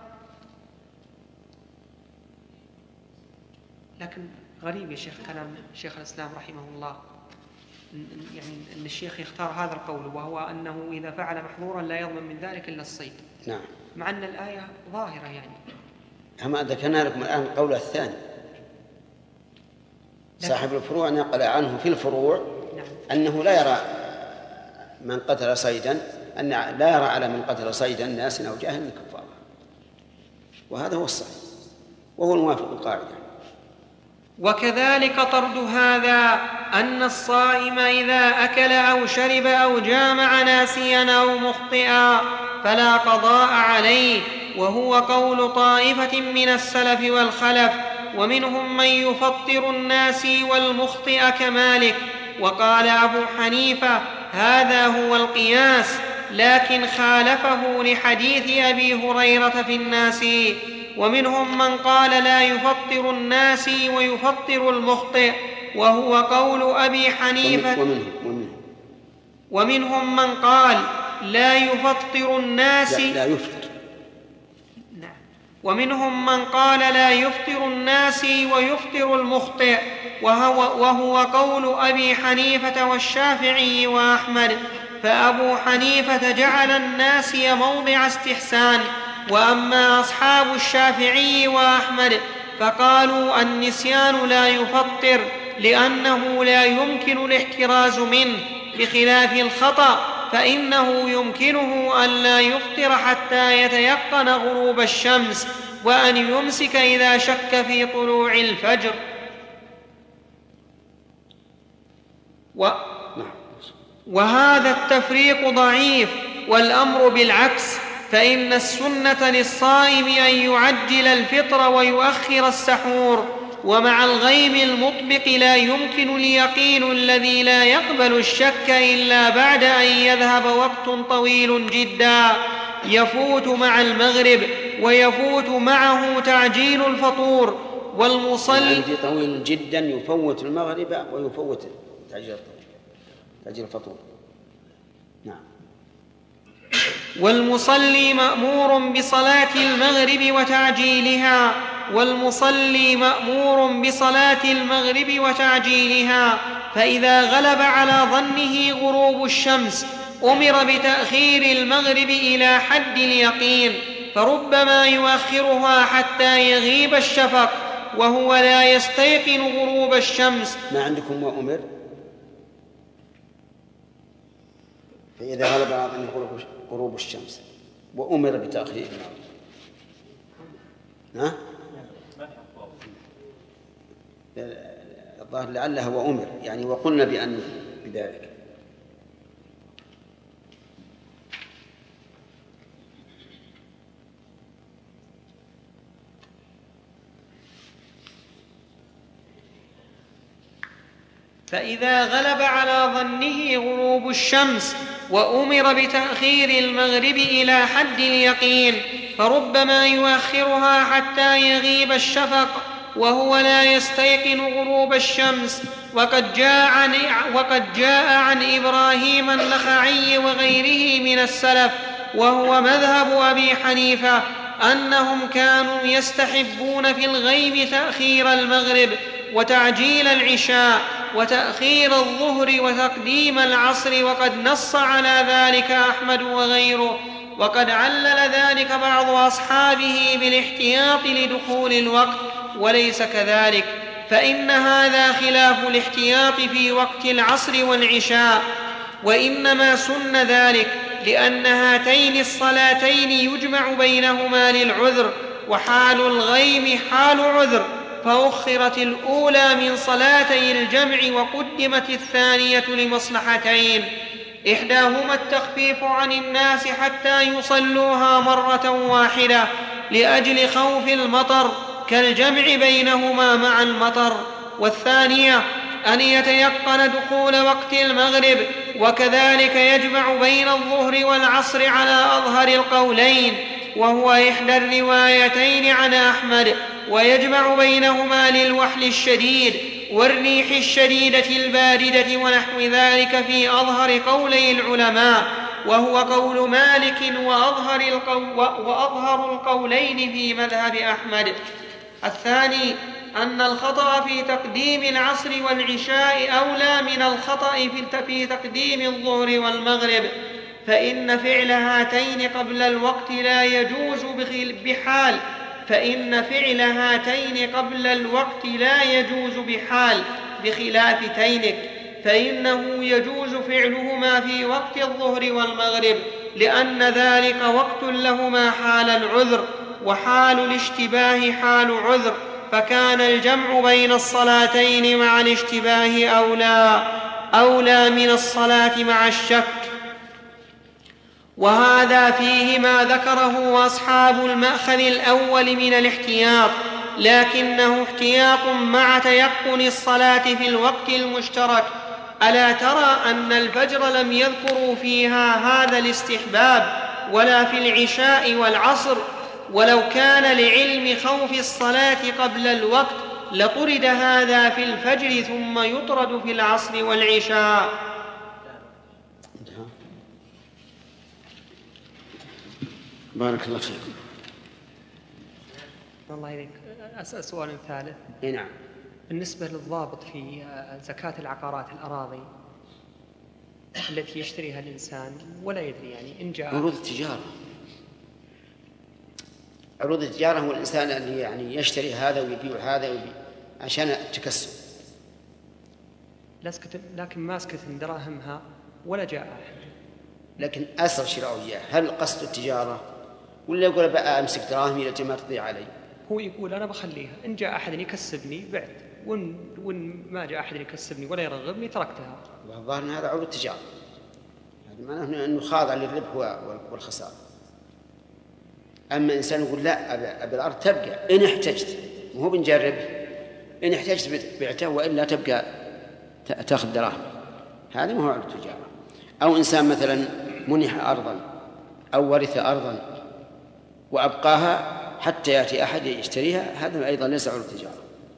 لكن غريب يا شيخ كلام شيخ الإسلام رحمه الله، يعني أن الشيخ يختار هذا القول، وهو أنه إذا فعل محظورا لا يضمن من ذلك إلا الصيد. نعم. مع أن الآية ظاهرة يعني. أما ذكرنا لكم الآن القول الثاني، صاحب الفروع نقل عنه في الفروع أنه لا يرى من قتل صيدا، أن لا يرى على من قتل صيدا ناس أو جاهل كفارا، وهذا هو الصحيح وهو الموافق القاعدة. وكذلك طرد هذا أن الصائم إذا أكل أو شرب أو جامع ناسيا أو مخطئا فلا قضاء عليه، وهو قول طائفة من السلف والخلف، ومنهم من يفطر الناسي والمخطئ كمالك. وقال أبو حنيفة هذا هو القياس، لكن خالفه لحديث أبي هريرة في الناسي. ومنهم من قال لا يفطر الناسي ويفطر المخطئ، وهو قول أبي حنيفة. ومنهم من قال لا يفطر الناسي لا يفطر. ومنهم من قال لا يفطر الناسي ويفطر المخطئ، وهو قول أبي حنيفة والشافعي وأحمد. فأبو حنيفة جعل الناسي موضع استحسان، وأما أصحاب الشافعي وأحمد فقالوا النسيان لا يفطر لأنه لا يمكن الاحتراز منه، بخلاف الخطأ فإنه يمكنه أن لا يفطر حتى يتيقن غروب الشمس، وأن يمسك إذا شك في طلوع الفجر. وهذا التفريق ضعيف، والأمر بالعكس، فإن السنة للصائم أن يعجل الفطر ويؤخر السحور، ومع الغيم المطبق لا يمكن اليقين الذي لا يقبل الشك إلا بعد أن يذهب وقت طويل جدا يفوت مع المغرب، ويفوت معه تعجيل الفطور. والمصلي طويل جدا يفوت المغرب ويفوت تعجيل الفطور. نعم. والمصلي مأمور بصلاة المغرب وتعجيلها، فإذا غلب على ظنه غروب الشمس أمر بتأخير المغرب إلى حد اليقين، فربما يؤخرها حتى يغيب الشفق وهو لا يستيقن غروب الشمس. ما عندكم وأمر؟ فإذا غلب على ظنه غروب الشمس وأمر بتأخير المغرب. الظاهر لعله وأمر، يعني وقلنا بأن بذلك. فإذا غلب على ظنه غروب الشمس وأمر بتأخير المغرب إلى حد اليقين، فربما يؤخرها حتى يغيب الشفق وهو لا يستيقن غروب الشمس. وقد جاء عن إبراهيم النخعي وغيره من السلف، وهو مذهب أبي حنيفة، أنهم كانوا يستحبون في الغيم تأخير المغرب وتعجيل العشاء وتأخير الظهر وتقديم العصر، وقد نص على ذلك أحمد وغيره. وقد علل ذلك بعض أصحابه بالاحتياط لدخول الوقت، وليس كذلك، فإن هذا خلاف الاحتياط في وقت العصر والعشاء، وإنما سن ذلك لأن هاتين الصلاتين يجمع بينهما للعذر، وحال الغيم حال عذر، فأخرت الأولى من صلاتي الجمع وقدمت الثانية لمصلحتين: إحداهما التخفيف عن الناس حتى يصلوها مرة واحدة لأجل خوف المطر كالجمع بينهما مع المطر، والثانية أن يتيقن دخول وقت المغرب، وكذلك يجمع بين الظهر والعصر على أظهر القولين، وهو إحدى الروايتين عن أحمد، ويجمع بينهما للوحل الشديد والريح الشديدة الباردة ونحو ذلك في أظهر قولي العلماء، وهو قول مالك وأظهر القولين في مذهب أحمد. الثاني أن الخطأ في تقديم العصر والعشاء أولى من الخطأ في تقديم الظهر والمغرب، فإن فعل هاتين قبل الوقت لا يجوز بحال بخلاف تينك، فإنه يجوز فعلهما في وقت الظهر والمغرب، لأن ذلك وقت لهما حال العذر، وحال الاشتباه حال عذر، فكان الجمع بين الصلاتين مع الاشتباه أولى من الصلاة مع الشك. وهذا فيه ما ذكره أصحاب المأخذ الأول من الاحتياط، لكنه احتياط مع تيقن الصلاة في الوقت المشترك. ألا ترى أن الفجر لم يذكروا فيها هذا الاستحباب ولا في العشاء والعصر؟ ولو كان لعلم خوف الصلاة قبل الوقت لطرد هذا في الفجر ثم يطرد في العصر والعشاء. بارك الله فيكم. الله إليك، أسأل سؤال ثالث. نعم. بالنسبة للضابط في زكاة العقارات الأراضي التي يشتريها الإنسان ولا يدري، يعني إن جاء عروض التجارة هو الإنسان اللي يعني يشتري هذا ويبيع هذا عشان التكسب، لكن ماسكة دراهمها ولا جاء أحد. لكن أصل شراء إياه هل قصد التجارة ولا يقول بقى أمسك دراهمي لجل ما تضيع علي؟ هو يقول أنا بخليها، إن جاء أحد يكسبني بعت، وإن ما جاء أحد يكسبني ولا يرغبني تركتها. والظاهر أن هذا عروض التجارة، هذا معناه أنه خاضع للربح والخسارة. أما إنسان يقول لا أبي الأرض تبقى إن احتجت، وهو بنجرب، إن احتجت بعته وإلا تبقى تأخذ دراهم، هذا ما هو عروض التجارة. أو إنسان مثلا منح أرضا أو ورث أرضا وأبقاها حتى يأتي أحد يشتريها، هذا أيضا ليس عروض التجارة.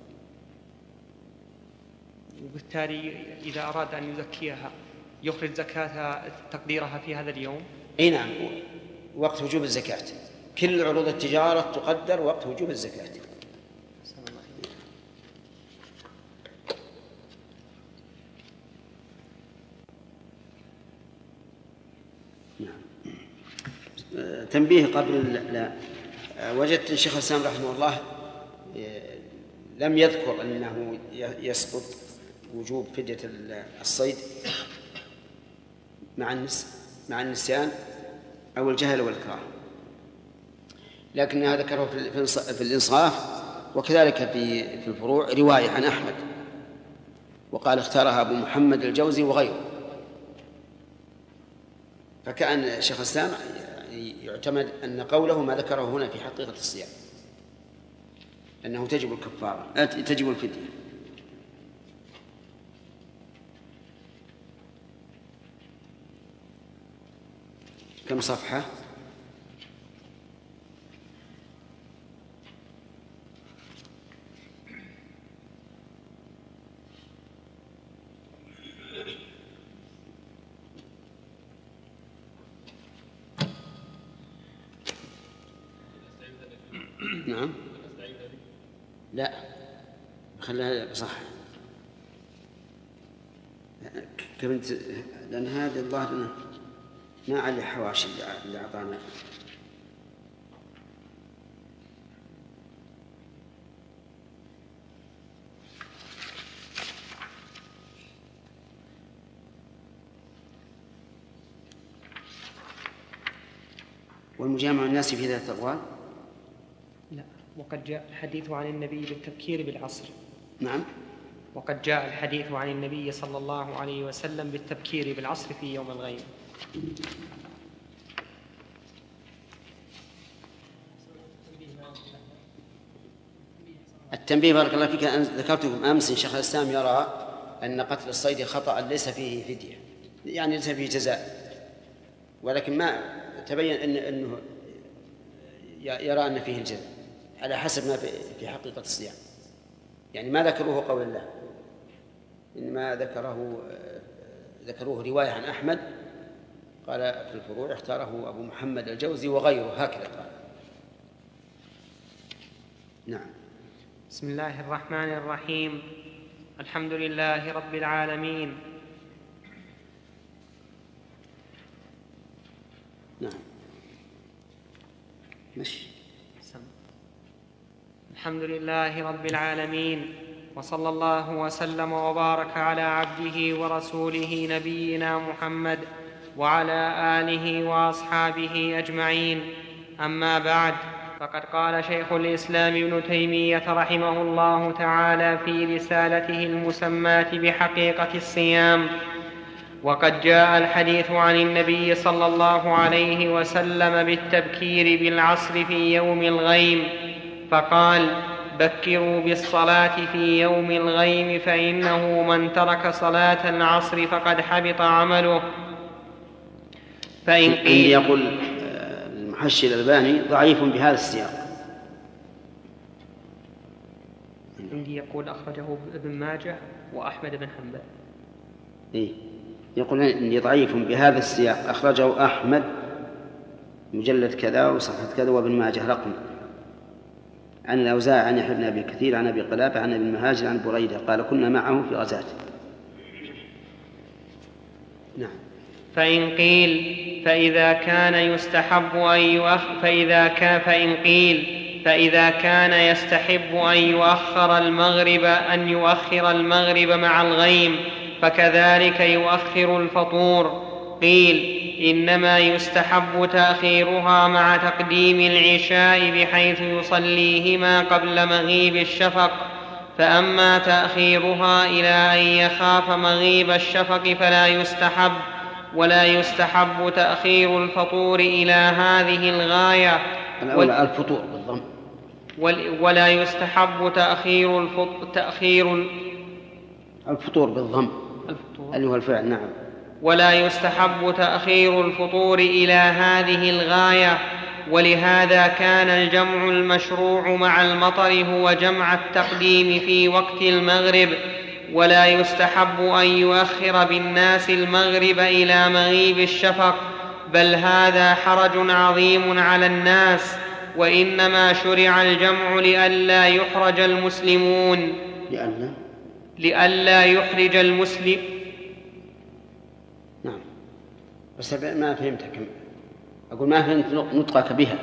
وبالتالي إذا أراد أن يزكيها يخرج زكاة تقديرها في هذا اليوم. أي نعم، وقت وجوب الزكاة، كل عروض التجارة تقدر وقت وجوب الزكاة. تنبيه قبل لا وجدت الشيخ الإسلام رحمه الله لم يذكر أنه يسقط وجوب فدية الصيد مع النسيان أو الجهل والإكراه، لكنها ذكره في الإنصاف، وكذلك في الفروع رواية عن أحمد، وقال اختارها أبو محمد الجوزي وغيره. فكأن الشيخ الإسلام يعتمد أن قوله ما ذكره هنا في حقيقة الصيام، أنه تجب الكفارة، تجب الفدية. كم صفحة؟ نعم. لا خليها صح، كنت لأن هذا الظاهر ما عليه حواشي اللي أعطانا. والمجامع الناس في ذات الأقوال لا. وقد جاء الحديث عن النبي بالتبكير بالعصر. نعم. وقد جاء الحديث عن النبي صلى الله عليه وسلم بالتبكير بالعصر في يوم الغيم. التنبيه بارك الله فيك، أن ذكرتكم أمس إن شيخ الإسلام يرى أن قتل الصيد خطأ ليس فيه فدية، يعني ليس فيه جزاء، ولكن ما تبين أنه يرى أن فيه الجزاء على حسب ما في حقيقة الصيام، يعني ما ذكروه قول الله، إنما ذكروه رواية عن أحمد قال في الفروع اختاره أبو محمد الجوزي وغيره، هكذا قال. نعم. بسم الله الرحمن الرحيم. الحمد لله رب العالمين. نعم. ماشي. الحمد لله رب العالمين، وصلى الله وسلم وبارك على عبده ورسوله نبينا محمد وعلى آله وأصحابه أجمعين. أما بعد، فقد قال شيخ الإسلام ابن تيمية رحمه الله تعالى في رسالته المسماة بحقيقة الصيام: وقد جاء الحديث عن النبي صلى الله عليه وسلم بالتبكير بالعصر في يوم الغيم، فقال: بكروا بالصلاة في يوم الغيم، فإنه من ترك صلاة العصر فقد حبط عمله. فإن قيل يقول المحشي الألباني ضعيف بهذا السياق. عندي يقول أخرجه ابن ماجه وأحمد بن حنبل. إيه، يقول إني ضعيف بهذا السياق، أخرجه أحمد مجلد كذا وصفحة كذا، وابن ماجه رقم، عن الأوزاعي عن يحيى بن أبي كثير عن أبي قلابة عن ابن مهاجر عن بريدة قال: كنا معه في غزاة. نعم. فإن قيل فإذا كان يستحب أن يؤخر المغرب مع الغيم، فكذلك يؤخر الفطور. قيل: إنما يستحب تأخيرها مع تقديم العشاء بحيث يصليهما قبل مغيب الشفق، فأما تأخيرها إلى أن يخاف مغيب الشفق فلا يستحب، ولا يستحب تأخير الفطور إلى هذه الغاية. الفطور بالضم. ولا يستحب الفطور بالضم اللي هو الفعل. نعم. ولا يستحب تأخير الفطور إلى هذه الغاية، ولهذا كان الجمع المشروع مع المطر هو جمع التقديم في وقت المغرب. ولا يستحب أن يؤخر بالناس المغرب إلى مغيب الشفق، بل هذا حرج عظيم على الناس، وإنما شرع الجمع لئلا يحرج المسلمون. لئلا يحرج المسلم. نعم. بس ما فهمتك، أقول ما فهمت نطقك بها.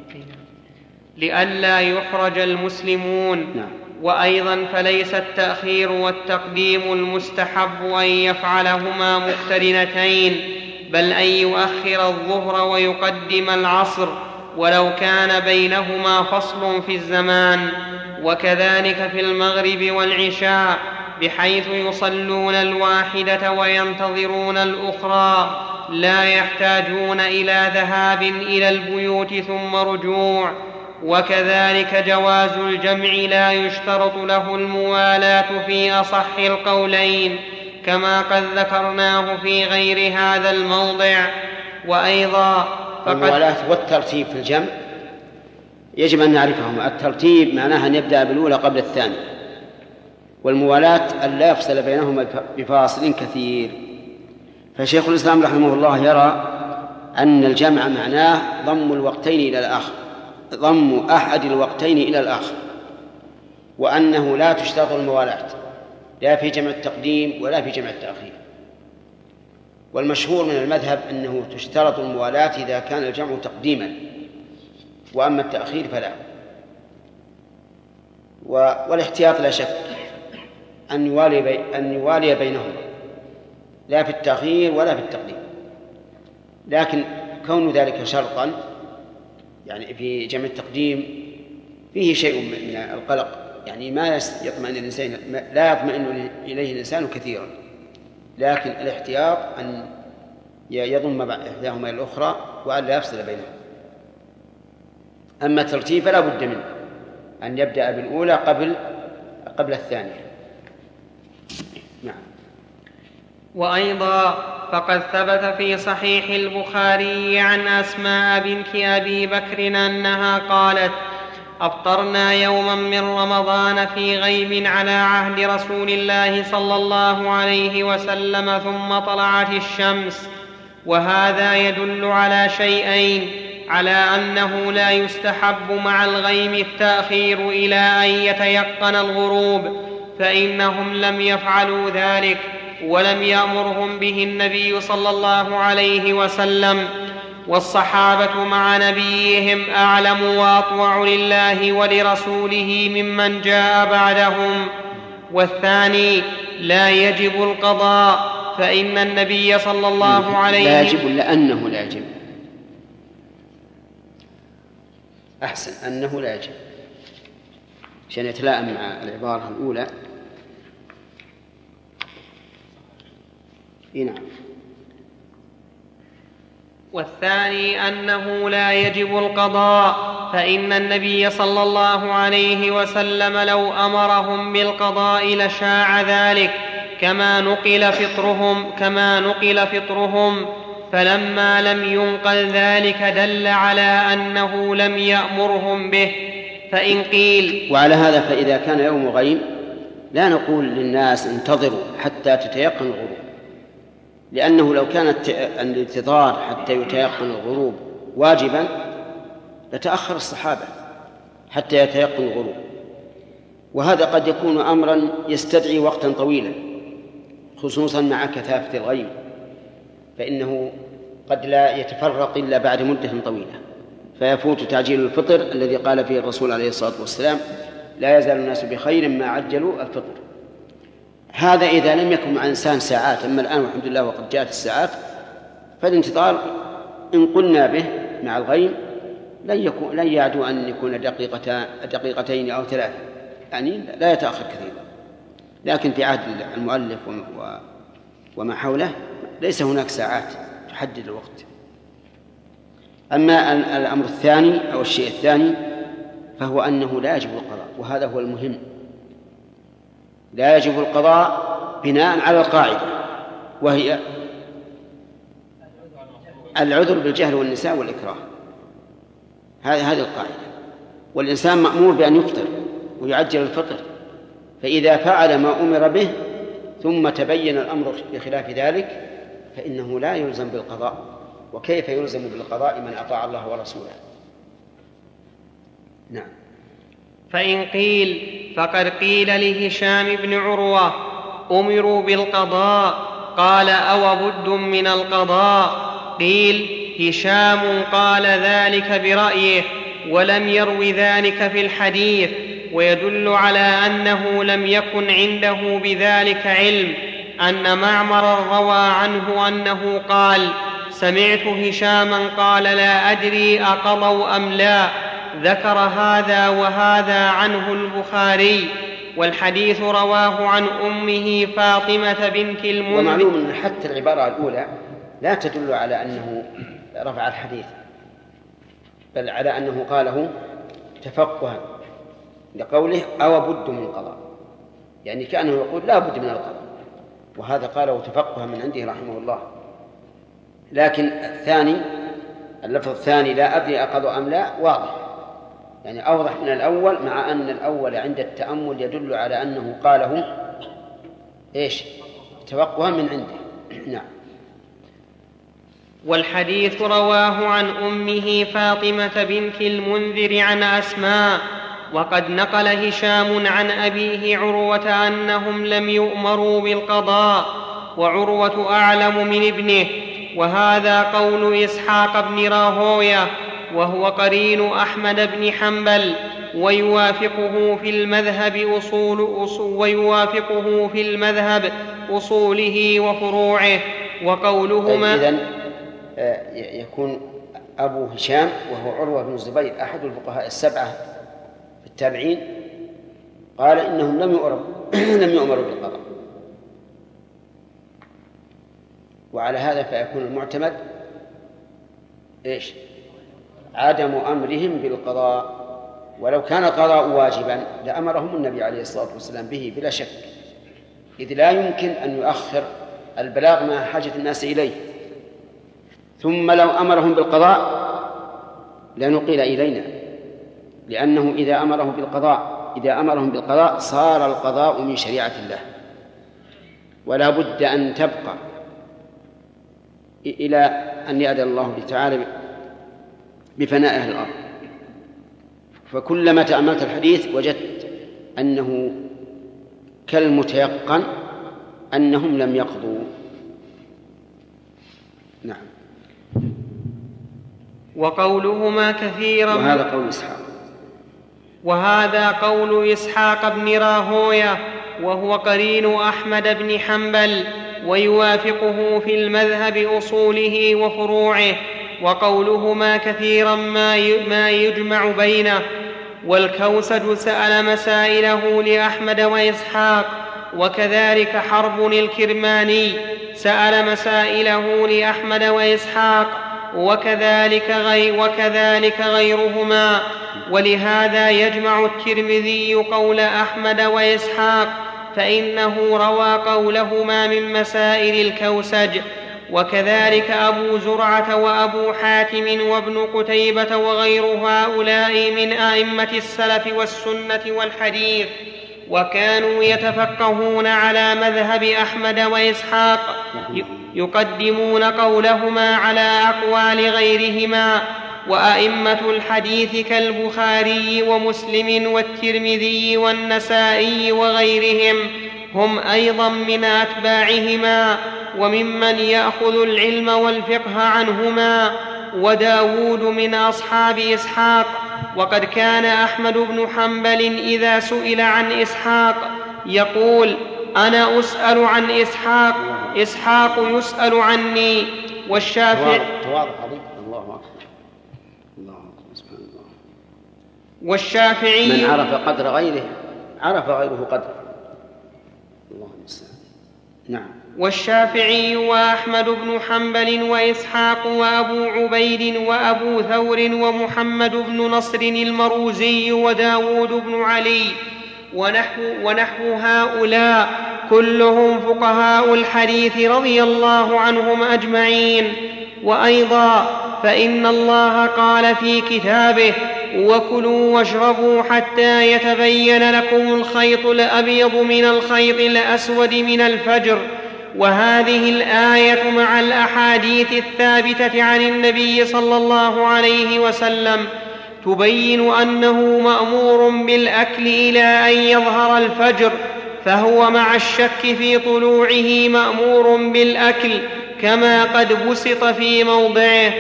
لئلا يحرج المسلمون. نعم. وأيضا فليس التأخير والتقديم المستحب أن يفعلهما مقترنتين، بل أن يؤخر الظهر ويقدم العصر ولو كان بينهما فصل في الزمان، وكذلك في المغرب والعشاء، بحيث يصلون الواحدة وينتظرون الأخرى، لا يحتاجون إلى ذهاب إلى البيوت ثم رجوع. وكذلك جواز الجمع لا يشترط له الموالاة في أصح القولين، كما قد ذكرناه في غير هذا الموضع. وأيضا الموالاة والترتيب في الجمع يجب أن نعرفهما. الترتيب معناها أن يبدأ بالأولى قبل الثانية، والموالاة أن لا يفصل بينهما بفاصل كثير. فشيخ الإسلام رحمه الله يرى أن الجمع معناه ضم الوقتين إلى الآخر، ضم أحد الوقتين إلى الآخر، وأنه لا تشترط الموالاة لا في جمع التقديم ولا في جمع التأخير. والمشهور من المذهب أنه تشترط الموالاة إذا كان الجمع تقديما، وأما التأخير فلا. والاحتياط لا شك أن يوالي بينهما، لا في التأخير ولا في التقديم، لكن كون ذلك شرطا، يعني في جمع التقديم فيه شيء من القلق، يعني ما يطمئن الإنسان، لا يطمئن إليه الإنسان كثيرا، لكن الاحتياط أن يضم إحداهما إلى الأخرى وأن لا يفصل بينهما. أما الترتيب فلا بد منه، أن يبدأ بالأولى قبل الثانية. نعم. وأيضا فقد ثبت في صحيح البخاري عن أسماء بنت أبي بكر أنها قالت: أفطرنا يوما من رمضان في غيم على عهد رسول الله صلى الله عليه وسلم ثم طلعت الشمس. وهذا يدل على شيئين: على أنه لا يستحب مع الغيم التأخير إلى أن يتيقن الغروب، فإنهم لم يفعلوا ذلك ولم يأمرهم به النبي صلى الله عليه وسلم، والصحابة مع نبيهم أعلم وأطوع لله ولرسوله ممن جاء بعدهم. والثاني لا يجب القضاء، فإن النبي صلى الله عليه لا يجب لأنه لا يجب، أحسن أنه لا يجب عشان يتلائم مع العبارة الأولى. نعم. والثاني أنه لا يجب القضاء، فإن النبي صلى الله عليه وسلم لو أمرهم بالقضاء لشاع ذلك، كما نقل فطرهم، فلما لم ينقل ذلك دل على أنه لم يأمرهم به. فإن قيل: وعلى هذا فإذا كان يوم غيم لا نقول للناس انتظروا حتى تتيقن الغروب، لأنه لو كانت الانتظار حتى يتيقن الغروب واجبا لتأخر الصحابة حتى يتيقن الغروب، وهذا قد يكون أمرا يستدعي وقتا طويلا، خصوصا مع كثافة الغيم، فإنه قد لا يتفرق إلا بعد مدة طويلة، فيفوت تعجيل الفطر الذي قال فيه الرسول عليه الصلاة والسلام: لا يزال الناس بخير ما عجلوا الفطر. هذا إذا لم يكن مع إنسان ساعات، أما الآن والحمد لله وقد جاءت الساعات، فالانتظار إن قلنا به مع الغيم لن يعدو أن يكون دقيقتين أو 3، يعني لا يتأخر كثيرا. لكن في عهد المؤلف وما حوله ليس هناك ساعات تحدد الوقت. أما الأمر الثاني أو الشيء الثاني فهو أنه لا يجب القضاء، وهذا هو المهم. لا يجب القضاء بناء على القاعدة، وهي العذر بالجهل والنساء والإكراه. هذه القاعدة، والإنسان مأمور بأن يفطر ويعجل الفطر، فإذا فعل ما أمر به ثم تبين الأمر بخلاف ذلك فإنه لا يلزم بالقضاء. وكيف يلزم بالقضاء من أطاع الله ورسوله؟ نعم. فإن قيل: فقد قيل لهشام بن عروة: أمروا بالقضاء، قال: أو بد من القضاء؟ قيل: هشام قال ذلك برأيه ولم يرو ذلك في الحديث، ويدل على أنه لم يكن عنده بذلك علم، أن معمر روى عنه أنه قال: سمعت هشاما قال: لا أدري أقضوا أم لا. ذكر هذا وهذا عنه البخاري، والحديث رواه عن أمه فاطمة بنت المنذر. ومعلوم أن حتى العبارة الأولى لا تدل على أنه رفع الحديث، بل على أنه قاله تفقها لقوله: أو بد من قضاء، يعني كأنه يقول لا بد من القضاء، وهذا قاله تفقها من عنده رحمه الله. لكن اللفظ الثاني لا أدري أقضوا أم لا واضح، يعني أوضح من الأول، مع أن الأول عند التأمل يدل على أنه قاله تفقها من عنده. نعم. والحديث رواه عن أمه فاطمة بنت المنذر عن أسماء. وقد نقل هشام عن أبيه عروة أنهم لم يؤمروا بالقضاء، وعروة أعلم من ابنه، وهذا قول إسحاق بن راهويه، وهو قرين أحمد بن حنبل، ويوافقه في المذهب أصوله وفروعه، وقولهما. إذن يكون أبو هشام وهو عروة بن الزبير أحد الفقهاء السبعة في التابعين قال إنهم لم يؤمروا بالقضاء. وعلى هذا فيكون المعتمد إيش؟ عدم أمرهم بالقضاء، ولو كان القضاء واجبا لأمرهم النبي عليه الصلاة والسلام به بلا شك، إذ لا يمكن أن يؤخر البلاغ مع حاجة الناس إليه. ثم لو أمرهم بالقضاء لنقل إلينا، لأنه إذا أمرهم بالقضاء صار القضاء من شريعة الله، ولا بد أن تبقى إلى أن يأذن الله تعالى بفناء أهل الأرض. فكلما تأملت الحديث وجدت أنه كالمتيقن أنهم لم يقضوا. نعم. وقولهما كثيرا، وهذا قول إسحاق بن راهوية وهو قرين أحمد بن حنبل، ويوافقه في المذهب أصوله وفروعه. وقولهما كثيرا ما يجمع بينه. والكوسج سأل مسائله لأحمد وإسحاق، وكذلك حرب الكرماني سأل مسائله لأحمد وإسحاق، وكذلك غيرهما. ولهذا يجمع الترمذي قول أحمد وإسحاق، فإنه روى قولهما من مسائل الكوسج. وكذلك أبو زرعة وأبو حاتم وابن قتيبة وغير هؤلاء من أئمة السلف والسنة والحديث، وكانوا يتفقهون على مذهب أحمد وإسحاق، يقدمون قولهما على أقوال غيرهما. وأئمة الحديث كالبخاري ومسلم والترمذي والنسائي وغيرهم هم أيضا من أتباعهما وممن يأخذ العلم والفقه عنهما. وداود من أصحاب إسحاق. وقد كان أحمد بن حنبل إذا سئل عن إسحاق يقول: أنا أسأل عن إسحاق، إسحاق يسأل عني. والشافعي من عرف قدر غيره عرف غيره قدر. اللهم صل. نعم. والشافعي وأحمد بن حنبل وإسحاق وأبو عبيد وأبو ثور ومحمد بن نصر المروزي وداود بن علي ونحو هؤلاء كلهم فقهاء الحديث رضي الله عنهم أجمعين. وأيضا فإن الله قال في كتابه: وكلوا واشربوا حتى يتبين لكم الخيط الأبيض من الخيط الأسود من الفجر. وهذه الآية مع الأحاديث الثابتة عن النبي صلى الله عليه وسلم تبين أنه مأمور بالأكل إلى أن يظهر الفجر، فهو مع الشك في طلوعه مأمور بالأكل كما قد بسط في موضعه.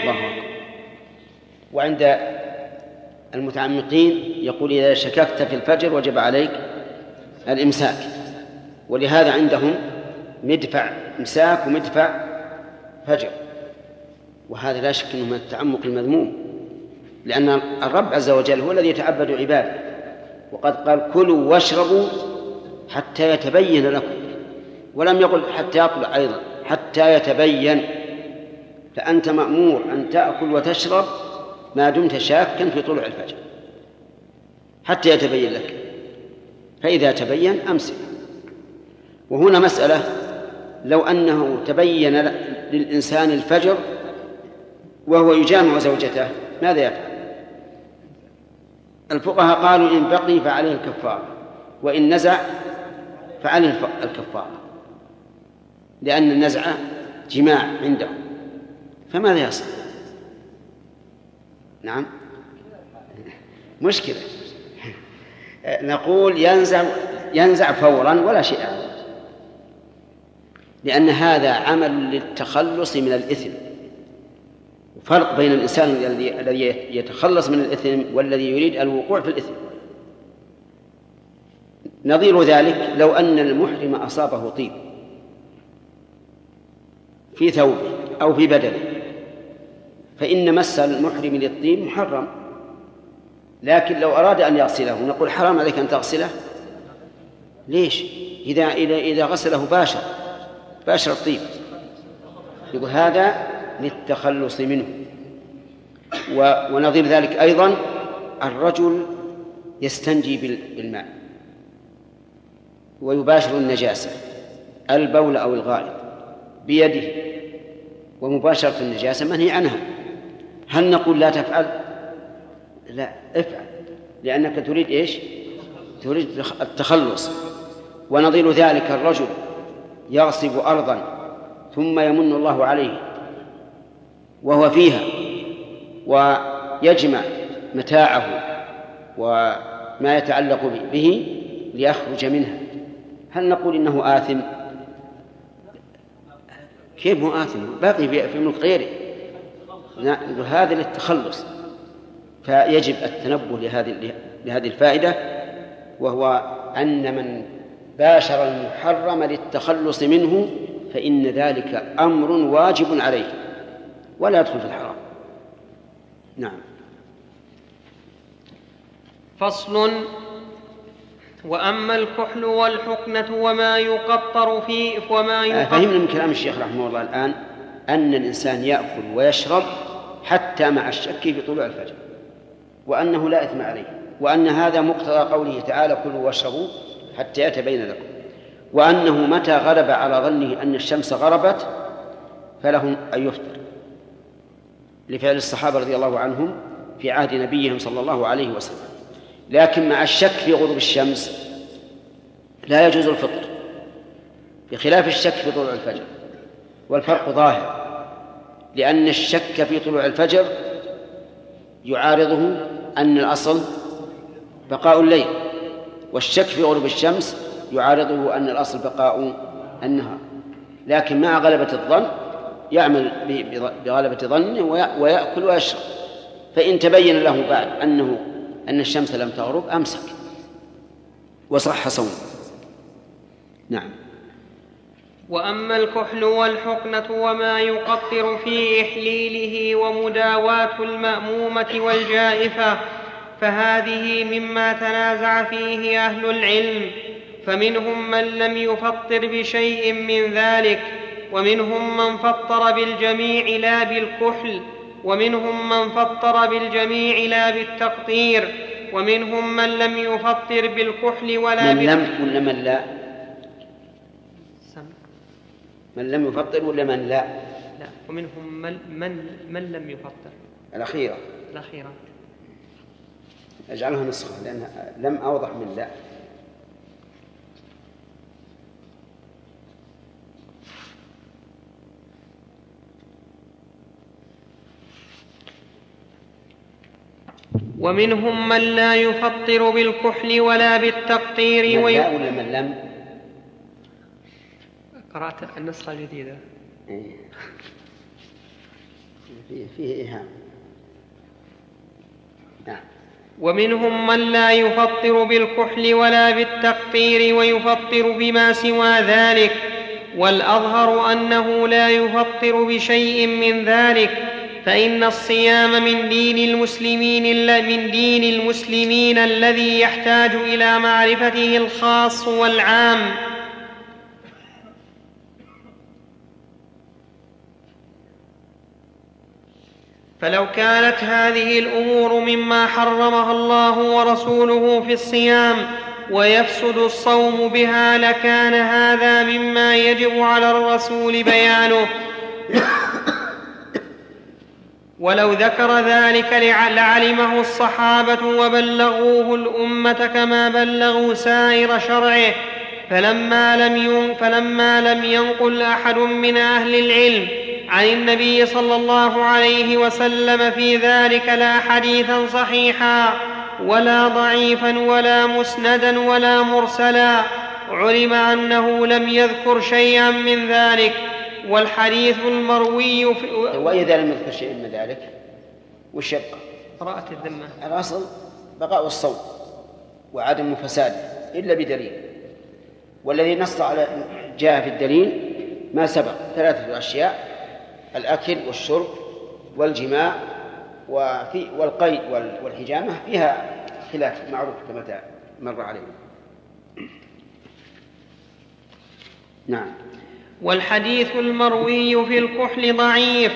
وعند المتعمقين يقول: إذا شككت في الفجر وجب عليك الإمساك. ولهذا عندهم مدفع إمساك ومدفع فجر، وهذا لا شك أنه من التعمق المذموم، لأن الرب عز وجل هو الذي يتعبد عباده، وقد قال: كلوا واشربوا حتى يتبين لكم، ولم يقل حتى يطلع، أيضا حتى يتبين. فأنت مأمور أن تأكل وتشرب ما دمت شاكا في طلوع الفجر حتى يتبين لك، فإذا تبين أمسك. وهنا مسألة: لو أنه تبين للإنسان الفجر وهو يجامع زوجته ماذا يفعل؟ الفقهاء قالوا: إن بقي فعليه الكفارة، وإن نزع فعليه الكفارة، لأن النزع جماع عندهم، فماذا يصنع؟ نعم، مشكلة. نقول ينزع فورا ولا شيء، لأن هذا عمل للتخلص من الإثم. فرق بين الإنسان الذي يتخلص من الإثم والذي يريد الوقوع في الإثم. نظير ذلك لو أن المحرم أصابه طيب في ثوبه أو في بدنه، فإن مس المحرم للطيب محرم، لكن لو أراد أن يغسله نقول حرام عليك أن تغسله. ليش؟ إذا غسله باشر الطيب، يقول هذا للتخلص منه. ونظير ذلك أيضا الرجل يستنجي بالماء ويباشر النجاسة، البول أو الغائط بيده، ومباشرة النجاسة منهي عنها. هل نقول لا تفعل؟ لا، افعل، لأنك تريد إيش؟ تريد التخلص. ونظير ذلك الرجل يغصب أرضا ثم يمن الله عليه وهو فيها ويجمع متاعه وما يتعلق به ليخرج منها، هل نقول إنه آثم؟ كيف هو آثم؟ باقي في ملك غيره. نقول هذا للتخلص. فيجب التنبه لهذه الفائدة، وهو أن من باشر المحرم للتخلص منه فإن ذلك أمر واجب عليه ولا يدخل في الحرام. نعم. فصل. وأما الكحل والحقنة وما يقطر فيه فهمنا من كلام الشيخ رحمه الله الآن أن الإنسان يأكل ويشرب حتى مع الشك في طلوع الفجر، وأنه لا إثم عليه، وأن هذا مقتضى قوله تعالى كلوا واشربوا حتى يتبين لكم، وأنه متى غلب على ظنه أن الشمس غربت فله أن يفطر، لفعل الصحابة رضي الله عنهم في عهد نبيهم صلى الله عليه وسلم. لكن مع الشك في غروب الشمس لا يجوز الفطر، بخلاف الشك في طلوع الفجر، والفرق ظاهر، لأن الشك في طلوع الفجر يعارضه أن الأصل بقاء الليل، والشك في غروب الشمس يعارضه أن الأصل بقاء النهار. لكن مع غلبة الظن يعمل بغلبة ظنه ويأكل ويشرب، فإن تبين له بعد أن الشمس لم تغرب أمسك وصح صومه. نعم. وأما الكحل والحقنة وما يقطر في إحليله ومداواة المأمومة والجائفة فهذه مما تنازع فيه أهل العلم، فمنهم من لم يفطر بشيء من ذلك، ومنهم من فطر بالجميع لا بالكحل، ومنهم من فطر بالجميع لا بالتقطير، ومنهم من لم يفطر بالكحل ولا من لم يفطر ولا من لا؟ لا، ومنهم من لم يفطر. الأخيرة أجعلها نسخة لأن لم أوضح من لا. ومنهم من لا يفطر بالكحل ولا بالتقطير من لا ولا من لم؟ قرأت النسخة الجديدة فيه إيهام. نعم. ومنهم من لا يفطر بالكحل ولا بالتقطير ويفطر بما سوى ذلك، والأظهر أنه لا يفطر بشيء من ذلك، فإن الصيام من دين المسلمين الذي يحتاج إلى معرفته الخاص والعام. فلو كانت هذه الأمور مما حرمها الله ورسوله في الصيام ويفسد الصوم بها لكان هذا مما يجب على الرسول بيانه، ولو ذكر ذلك لعلمه الصحابة وبلغوه الأمة كما بلغوا سائر شرعه، فلما لم ينقل أحد من أهل العلم عن النبي صلى الله عليه وسلم في ذلك لا حديثا صحيحا ولا ضعيفا ولا مسندا ولا مرسلا، علم أنه لم يذكر شيئا من ذلك. والحديث المروي وإذا لم يذكر شيئا من ذلك وش يبقى؟ براءة الذمة. الأصل بقاء الصوم وعدم فساده إلا بدليل، والذي نص على جاء في الدليل ما سبق 3 أشياء: الأكل والشرب والجماع والقيد والحجامة، فيها خلاف معروف كما مر عليه. نعم. والحديث المروي في الكحل ضعيف،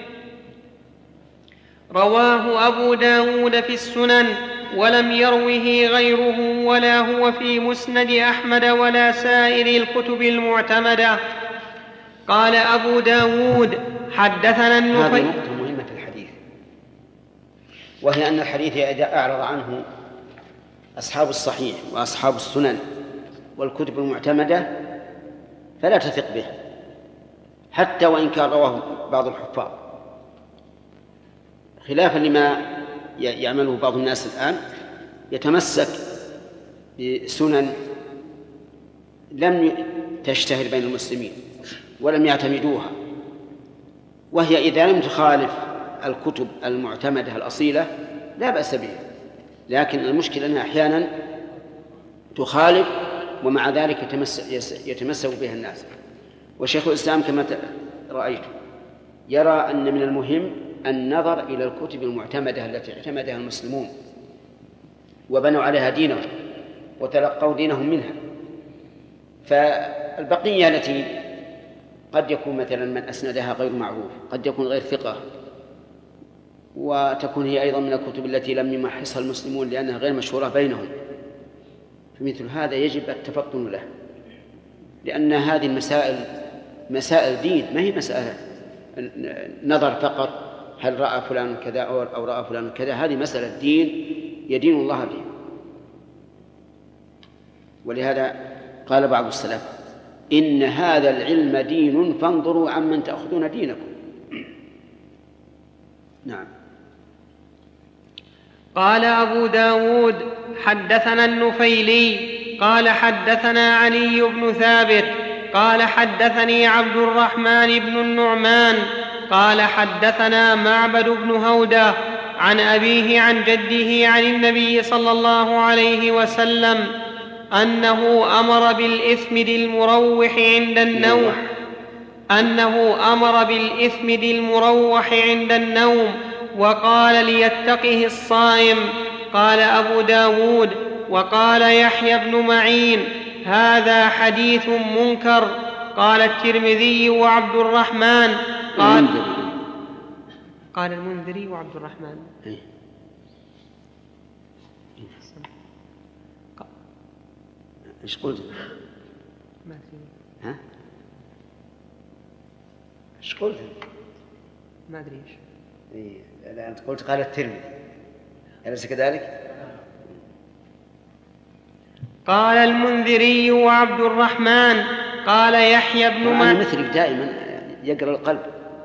رواه أبو داود في السنن ولم يروه غيره ولا هو في مسند أحمد ولا سائر الكتب المعتمدة. قال أبو داود حدثنا هذه نقطة مهمة في الحديث، وهي أن الحديث إذا أعرض عنه أصحاب الصحيح وأصحاب السنن والكتب المعتمدة فلا تثق به، حتى وإن كان رواه بعض الحفاظ، خلافا لما يعمله بعض الناس الآن، يتمسك بسنن لم تشتهر بين المسلمين ولم يعتمدوها، وهي إذا لم تخالف الكتب المعتمدة الأصيلة لا بأس بها، لكن المشكلة أنها أحيانا تخالف ومع ذلك يتمسك بها الناس. وشيخ الإسلام كما رأيت يرى أن من المهم النظر إلى الكتب المعتمدة التي اعتمدها المسلمون وبنوا عليها دينهم وتلقوا دينهم منها. فالبقية التي قد يكون مثلا من أسندها غير معروف، قد يكون غير ثقة، وتكون هي أيضا من الكتب التي لم يمحصها المسلمون لأنها غير مشهورة بينهم، فمثل هذا يجب التفطن له، لأن هذه المسائل مسائل دين، ما هي مسألة نظر فقط هل رأى فلان كذا أو رأى فلان كذا، هذه مسألة دين يدين الله به. ولهذا قال بعض السلف إن هذا العلم دين فانظروا عمن تأخذون دينكم. نعم. قال أبو داود حدثنا النفيلي قال حدثنا علي بن ثابت قال حدثني عبد الرحمن بن النعمان قال حدثنا معبد بن هودة عن أبيه عن جده عن النبي صلى الله عليه وسلم أنه أمر بالإثمد المروح عند النوم وقال ليتقه الصائم. قال أبو داود وقال يحيى بن معين هذا حديث منكر. قال الترمذي وعبد الرحمن قال المنذري وعبد الرحمن ايش قلت؟ ما في. ها؟ ايش قلت؟ ما ادري ايش. لا انت قلت قال الترمذي، أليس كذلك؟ قال المنذري وعبد الرحمن قال يحيى بن أنا مثلك دائما يقرأ القلب،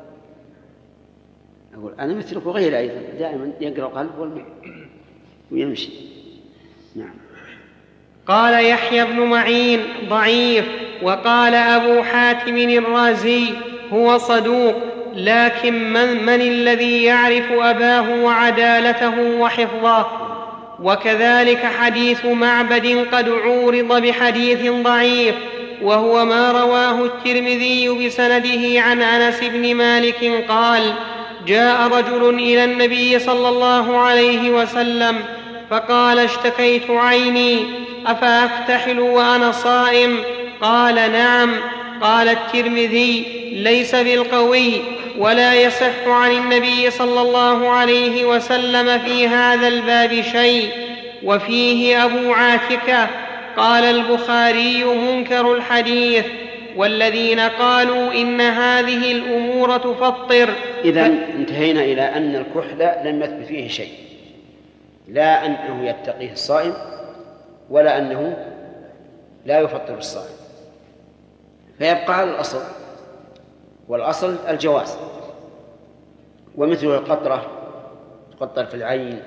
أقول أنا مثلك وغير أيضا دائما يقرأ القلب ويمشي. نعم. قال يحيى بن معين ضعيف. وقال أبو حاتم الرازي هو صدوق، لكن من الذي يعرف أباه وعدالته وحفظه؟ وكذلك حديث معبد قد عورض بحديث ضعيف، وهو ما رواه الترمذي بسنده عن أنس بن مالك قال جاء رجل إلى النبي صلى الله عليه وسلم فقال اشتكيت عيني أفأكتحل وأنا صائم؟ قال نعم. قال الترمذي ليس بالقوي ولا يصح عن النبي صلى الله عليه وسلم في هذا الباب شيء. وفيه أبو عاتكة. قال البخاري منكر الحديث. والذين قالوا إن هذه الأمور تفطر. إذن انتهينا إلى أن الكحل لم يثبت فيه شيء، لا أنه يتقيه الصائم ولا أنه لا يفطر الصائم، فيبقى على الأصل، والأصل الجواز. ومثل القطرة تقطر في العين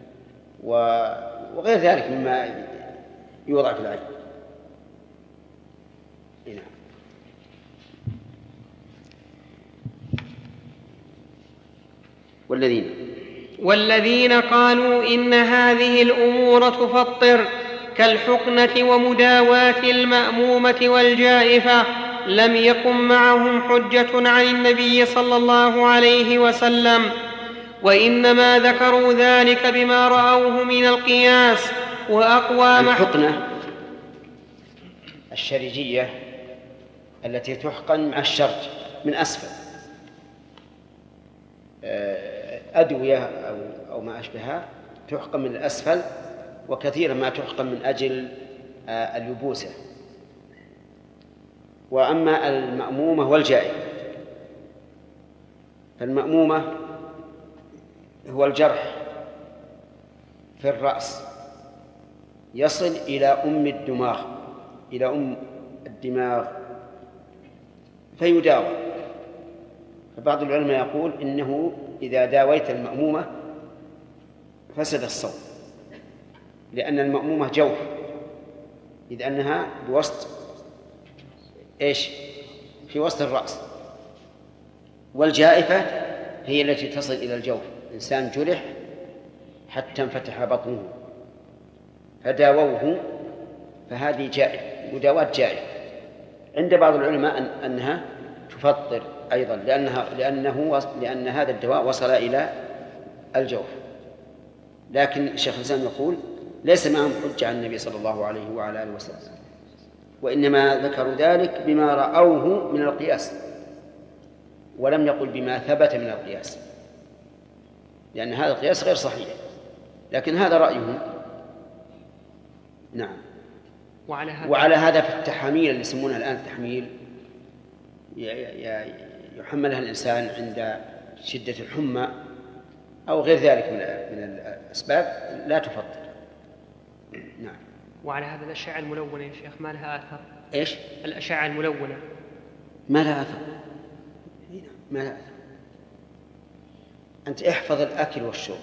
وغير ذلك مما يوضع في العين. هنا. والذين قالوا إن هذه الأمور تفطر كالحقنة ومداواة المأمومة والجائفة لم يكن معهم حجة عن النبي صلى الله عليه وسلم. وإنما ذكروا ذلك بما رأوه من القياس وأقوى الحقنة الشرجية التي تحقن مع الشرج من أسفل، أدوية أو ما أشبهها تحقن من الأسفل، وكثيرا ما تحقن من أجل اليبوسة. وأما المأمومة والجائفة، فالمأمومة هو الجرح في الرأس يصل إلى أم الدماغ فيداوى. فبعض العلماء يقول إنه إذا داويت المأمومة فسد الصوم، لأن المأمومة جوف، إذ أنها بوسط في وسط الرأس. والجائفة هي التي تصل إلى الجوف، إنسان جرح حتى انفتح بطنه فداووه، فهذه مداواة جائفة. عند بعض العلماء أنها تفطر أيضا، لأن هذا الدواء وصل إلى الجوف. لكن الشيخ الإسلام يقول ليس معهم حجة عن النبي صلى الله عليه وعلى آله وسلم، وإنما ذكروا ذلك بما رأوه من القياس، ولم يقل بما ثبت من القياس، لأن هذا القياس غير صحيح، لكن هذا رأيهم. نعم. وعلى هذا في التحاميل اللي يسمونها الآن التحميل يحملها الإنسان عند شدة الحمى أو غير ذلك من الأسباب لا تفطر. نعم. وعلى هذا الأشعة الملونة يا شيخ ما لها أثر؟ إيش؟ الأشعة الملونة ما لها أثر. ما لها أثر. أنت احفظ الأكل والشرب.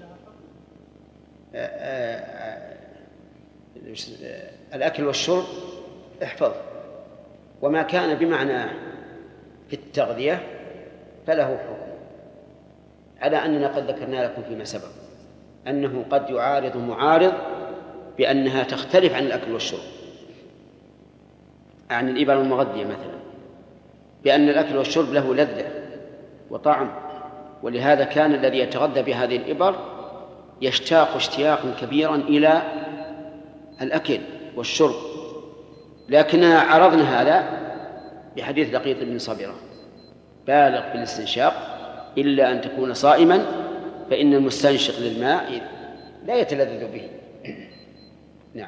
الأكل والشرب احفظ، وما كان بمعنى في التغذية فله حكم، على أننا قد ذكرنا لكم فيما سبق أنه قد يعارض معارض بأنها تختلف عن الأكل والشرب، عن الإبر المغذية مثلا، بأن الأكل والشرب له لذة وطعم، ولهذا كان الذي يتغذى بهذه الإبر يشتاق اشتياقا كبيرا إلى الأكل والشرب. لكننا عرضنا هذا بحديث لقيط بن صبرة: بالغ في الاستنشاق إلا أن تكون صائما فإن المستنشق للماء لا يتلذذ به. نعم.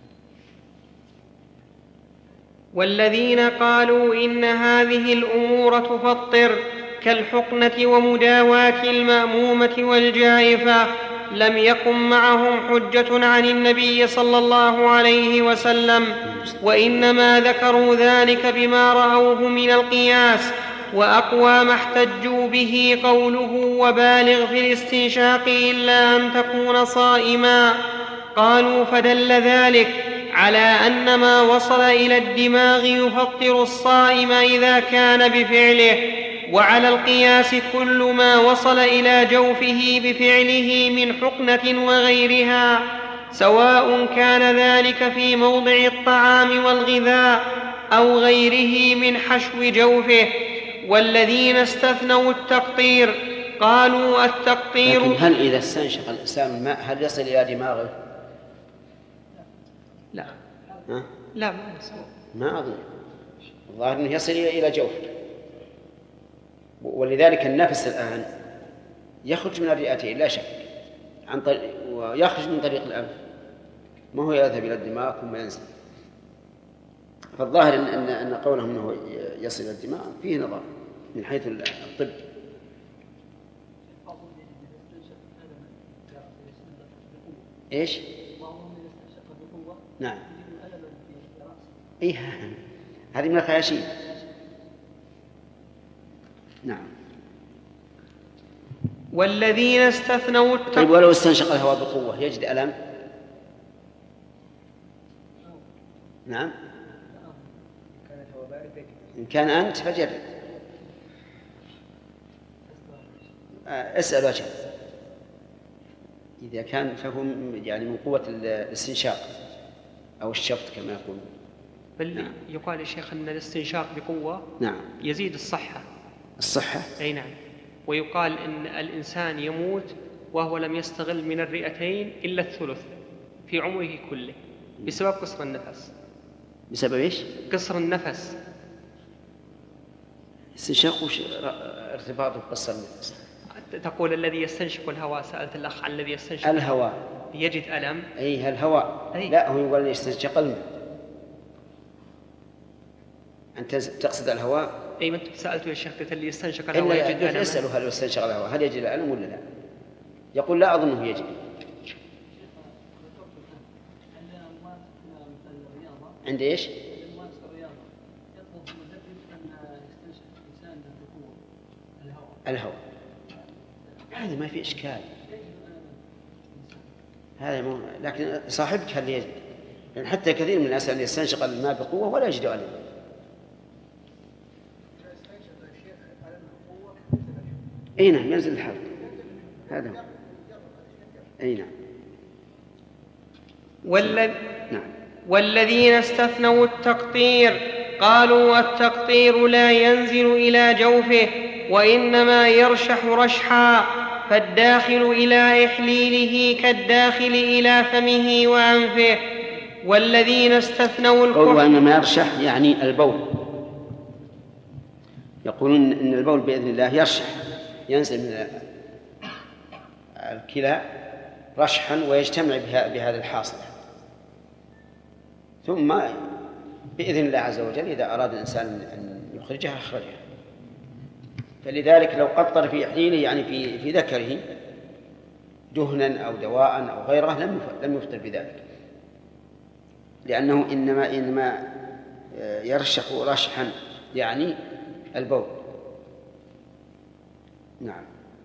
والذين قالوا إن هذه الأمور تفطر كالحقنة ومداواة المأمومة والجائفة لم يقم معهم حجة عن النبي صلى الله عليه وسلم، وإنما ذكروا ذلك بما رأوه من القياس، وأقوى ما احتجوا به قوله: وبالغ في الاستنشاق إلا أن تكون صائما. قالوا: فدل ذلك على أن ما وصل إلى الدماغ يفطر الصائم إذا كان بفعله، وعلى القياس كل ما وصل إلى جوفه بفعله من حقنة وغيرها، سواء كان ذلك في موضع الطعام والغذاء أو غيره من حشو جوفه. والذين استثنوا التقطير قالوا: التقطير. لكن هل إذا استنشق الإنسان الماء هل يصل إلى دماغه؟ لا. لا ما أظن، الظاهر أنه يصل إلى جوفه. ولذلك النفس الآن يخرج من الرئتين لا شك، ويخرج من طريق الأنف، ما هو يذهب إلى الدماغ ثم ينزل. فالظاهر أن قولهم أنه يصل إلى الدماغ فيه نظر من حيث الطب. إيش؟ نعم. هذه من الخياشيم. نعم. والذين استثنوا طيب ولو استنشق الهواء بقوة يجد ألم؟ نعم. إن كان أنت فجرب، اسأل وجهه. إذا كان فهم يعني من قوة الاستنشاق أو الشفط كما يقولون. بل نعم. يقال يا شيخ أن الاستنشاق بقوة نعم. يزيد الصحة. الصحة؟ أي نعم. ويقال إن الإنسان يموت وهو لم يستغل من الرئتين إلا الثلث في عمره كله بسبب قصر النفس. بسبب إيش؟ قصر النفس. استنشاق وش ارتباطه بقصر النفس؟ تقول الذي يستنشق الهواء، سألت الأخ عن الذي يستنشق الهواء يجد ألم. أي الهواء. لا، هو يقول يستنشق الماء. أنت تقصد الهواء؟ أي من سألته يا شيخ قلت اللي يستنشق الهواء يجد ألم. يسأله هل يستنشق الهواء هل يجد الألم ولا لا؟ يقول لا أظنه يجد. عند إيش؟ الهواء. هذا ما في إشكال، هذا لكن صاحبك هل يجد؟ لأن حتى كثير من الناس اللي يستنشق الماء بقوة ولا يجد ألم. أي نعم، ينزل الحلق. هذا هو. أي نعم. نعم. والذين استثنوا التقطير قالوا التقطير لا ينزل إلى جوفه وإنما يرشح رشحا، فالداخل إلى إحليله كالداخل إلى فمه وأنفه. والذين استثنوا الكحل وإنما يرشح يعني البول، يقولون إن البول بإذن الله يرشح، ينزل من الكلى رشحا ويجتمع بهذا الحاصل، ثم بإذن الله عز وجل إذا أراد الإنسان أن يخرجها أخرجها. فلذلك لو قطر في إحليله يعني في ذكره دهنا أو دواء أو غيره لم يفطر بذلك، لأنه إنما يرشح رشحا يعني البول. نعم.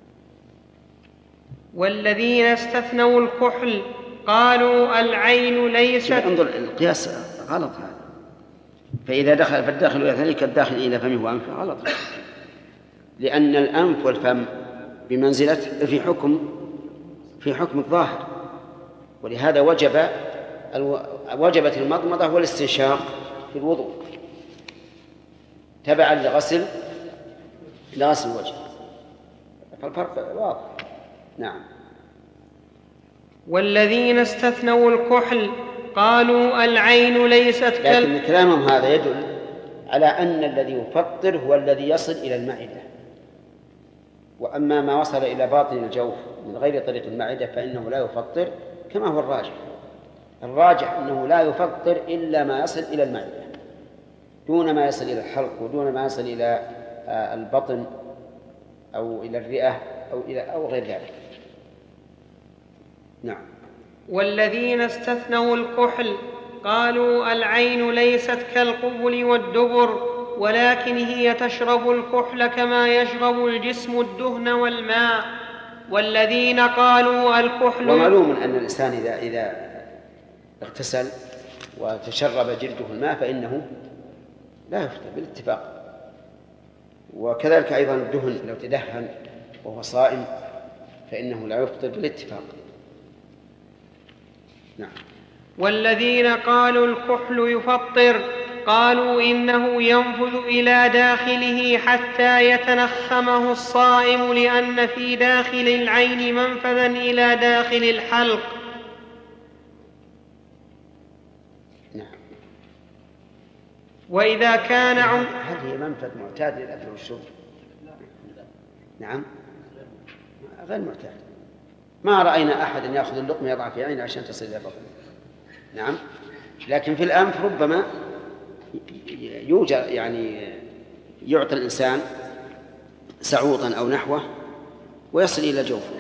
والذين استثنوا الكحل قالوا العين ليست. انظر القياس غلط هذا، فإذا دخل فالداخل إلى ذلك الداخل إلى فمه وأنفه غلط، لأن الأنف والفم بمنزلة في حكم الظاهر، ولهذا وجبت المضمضة والاستنشاق في الوضوء تبعا لغسل الوجه، فالفرق واضح. نعم. والذين استثنوا الكحل قالوا العين ليست لكن كلامهم هذا يدل على أن الذي يفطر هو الذي يصل إلى المعدة، وأما ما وصل إلى باطن الجوف من غير طريق المعدة فإنه لا يفطر، كما هو الراجح أنه لا يفطر إلا ما يصل إلى المعدة دون ما يصل إلى الحلق ودون ما يصل إلى البطن أو إلى الرئة أو غير ذلك. نعم. والذين استثنوا الكحل قالوا العين ليست كالقبل والدبر، ولكن هي تشرب الكحل كما يشرب الجسم الدهن والماء. والذين قالوا الكحل. ومعلوم أن الإنسان إذا اغتسل وتشرب جلده الماء فإنه لا يفطر بالاتفاق، وكذلك أيضا الدهن لو تدهن وهو صائم فإنه لا يفطر بالاتفاق. نعم. والذين قالوا الكحل يفطر قالوا إنه ينفذ إلى داخله حتى يتنخمه الصائم، لأن في داخل العين منفذا إلى داخل الحلق. نعم. وإذا كان هل هي منفذ معتاد للأكل والشرب؟ نعم، غير معتاد. ما رأينا أحد يأخذ اللقمة يضع في عينه عشان تصل إلى بطنه. نعم. لكن في الأنف ربما يوجد يعني يعطي الإنسان سعوطا أو نحوه ويصل إلى جوفه.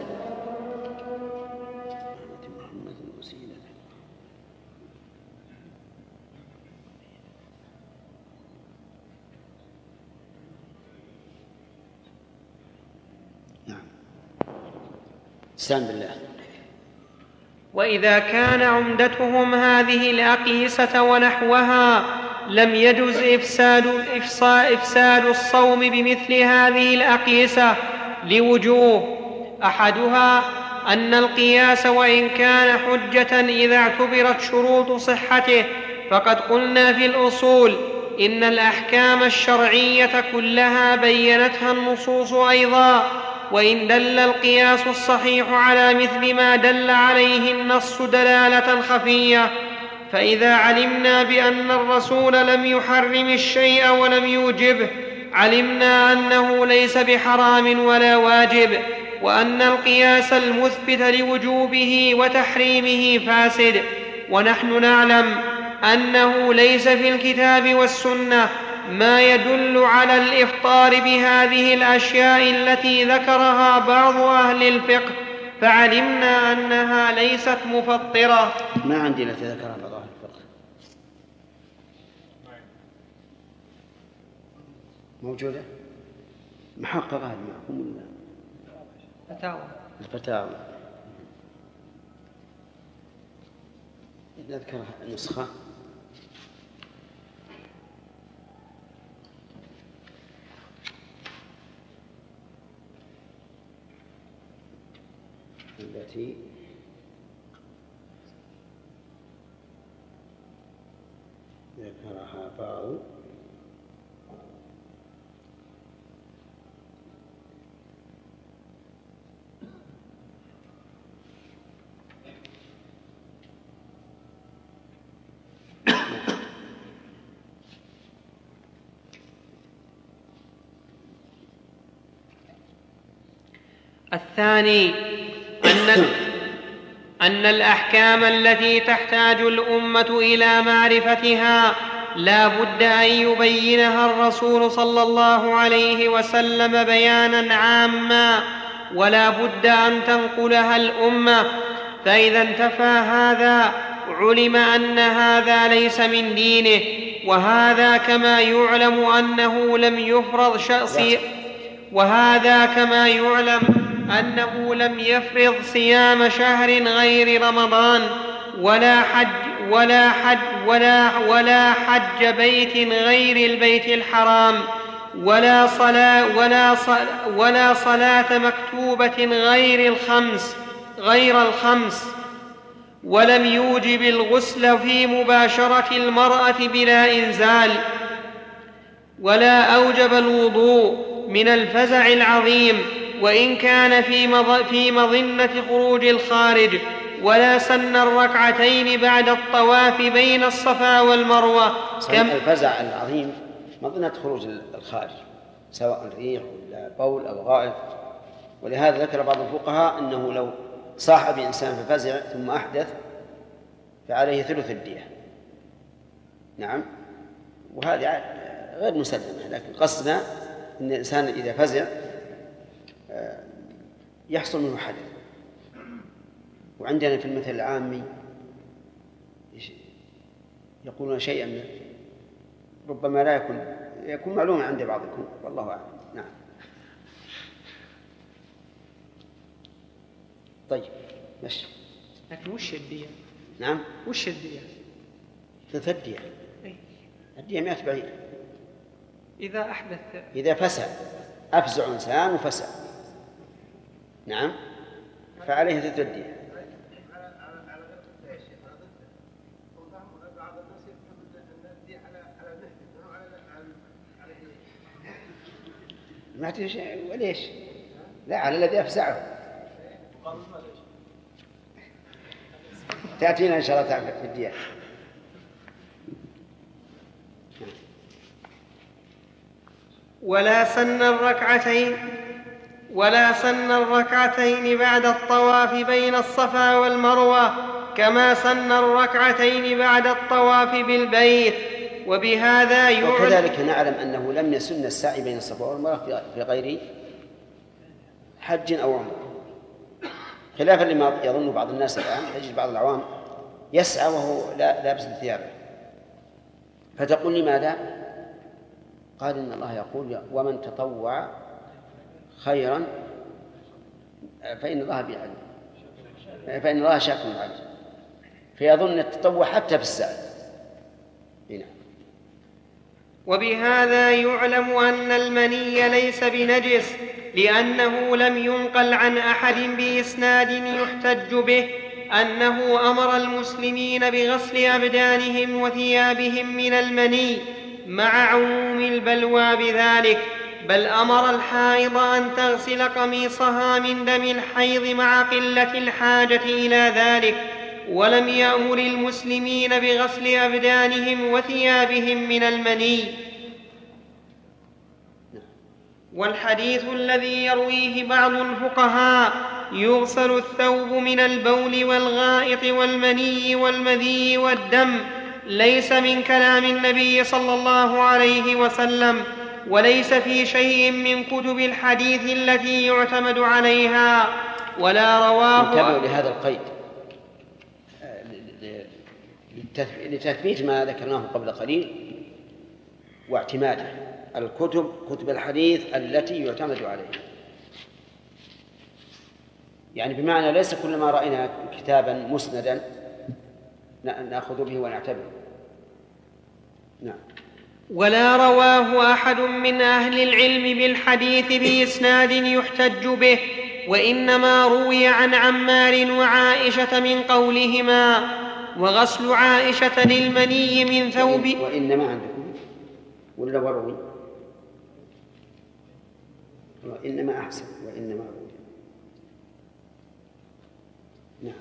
نعم. استعن بالله. وإذا كان عمدتهم هذه الأقيسة ونحوها لم يجز إفساد الصوم بمثل هذه الأقيسة لوجوه. أحدها أن القياس وإن كان حجة إذا اعتبرت شروط صحته، فقد قلنا في الأصول إن الأحكام الشرعية كلها بينتها النصوص أيضا، وإن دل القياس الصحيح على مثل ما دل عليه النص دلالة خفية. فإذا علمنا بأن الرسول لم يحرم الشيء ولم يوجبه علمنا أنه ليس بحرام ولا واجب، وأن القياس المثبت لوجوبه وتحريمه فاسد. ونحن نعلم أنه ليس في الكتاب والسنة ما يدل على الإفطار بهذه الأشياء التي ذكرها بعض أهل الفقه، فعلمنا أنها ليست مفطرة. ما عندي التي ذكرها بعض أهل الفقه. موجودة محققة معكم الفتاوى نذكر النسخة. التي ذكرها بعض الثاني أن الأحكام التي تحتاج الأمة إلى معرفتها لا بد أن يبينها الرسول صلى الله عليه وسلم بيانا عاما، ولا بد أن تنقلها الأمة. فإذا انتفى هذا علم أن هذا ليس من دينه. وهذا كما يعلم أنه لم يفرض لم يفرض صيام شهر غير رمضان، ولا حج بيت غير البيت الحرام، ولا صلاة مكتوبة غير الخمس، ولم يوجب الغسل في مباشرة المرأة بلا إنزال، ولا أوجب الوضوء من الفزع العظيم وإن كان في مظنة خروج الخارج، ولا سن الركعتين بعد الطواف بين الصفا والمروة. الفزع العظيم مظنة خروج الخارج سواء الريح ولا بول أو غائط. ولهذا ذكر بعض الفقهاء أنه لو صاح بإنسان ففزع ثم أحدث فعليه ثلث الدية. نعم، وهذه غير مسلمة، لكن قصدنا أن الإنسان إذا فزع يحصل منه حدث. وعندنا في المثل العامي يقولون شيئا ربما لا يكون معلوما عند بعضكم، والله أعلم. نعم. طيب ماشي. لكن وش الدية؟ نعم، وش الدية؟ الدية الدية 100 بعير إذا أحدث، إذا فسع، أفزع إنسان وفسع، نعم، فعليه ثلث الدية. ما تدري وليش؟ لا، على الذي أفزعه. تأتينا إن شاء الله تعالى في الدية. ولا سن الركعتين بعد الطواف بين الصفا والمروة، كما سن الركعتين بعد الطواف بالبيت. وبهذا وكذلك نعلم أنه لم يسن السعي بين الصفا والمروة في غير حج أو عمرة، خلافا لما يظن بعض الناس الآن. تجد بعض العوام يسعى وهو لابس ثيابه، فتقول لماذا؟ قال إن الله يقول ومن تطوع خيرا فإن الله شاكر عليم، فيظن التطوع حتى في السعي. هنا. وبهذا يعلم أن المني ليس بنجس، لأنه لم ينقل عن أحد بإسناد يحتج به أنه أمر المسلمين بغسل أبدانهم وثيابهم من المني، مع عموم البلوى بذلك. بل أمر الحائض أن تغسل قميصها من دم الحيض مع قلة الحاجة إلى ذلك، ولم يأمر المسلمين بغسل أبدانهم وثيابهم من المني. والحديث الذي يرويه بعض الفقهاء يغسل الثوب من البول والغائط والمني والمذي والدم ليس من كلام النبي صلى الله عليه وسلم، وليس في شيء من كتب الحديث التي يعتمد عليها، ولا رواه. انتبهوا لهذا القيد لتثبيت ما ذكرناه قبل قليل واعتماده. الكتب كتب الحديث التي يعتمد عليها، يعني بمعنى ليس كل ما رأينا كتابا مسندا نأخذ به ونعتبر. نعم. ولا رواه أحد من أهل العلم بالحديث بإسناد يحتج به، وإنما روي عن عمار وعائشة من قولهما: وغسل عائشة للمني من ثوب. وإنما عندكم ولا وروي؟ وإنما أحسن، وإنما روي. نعم.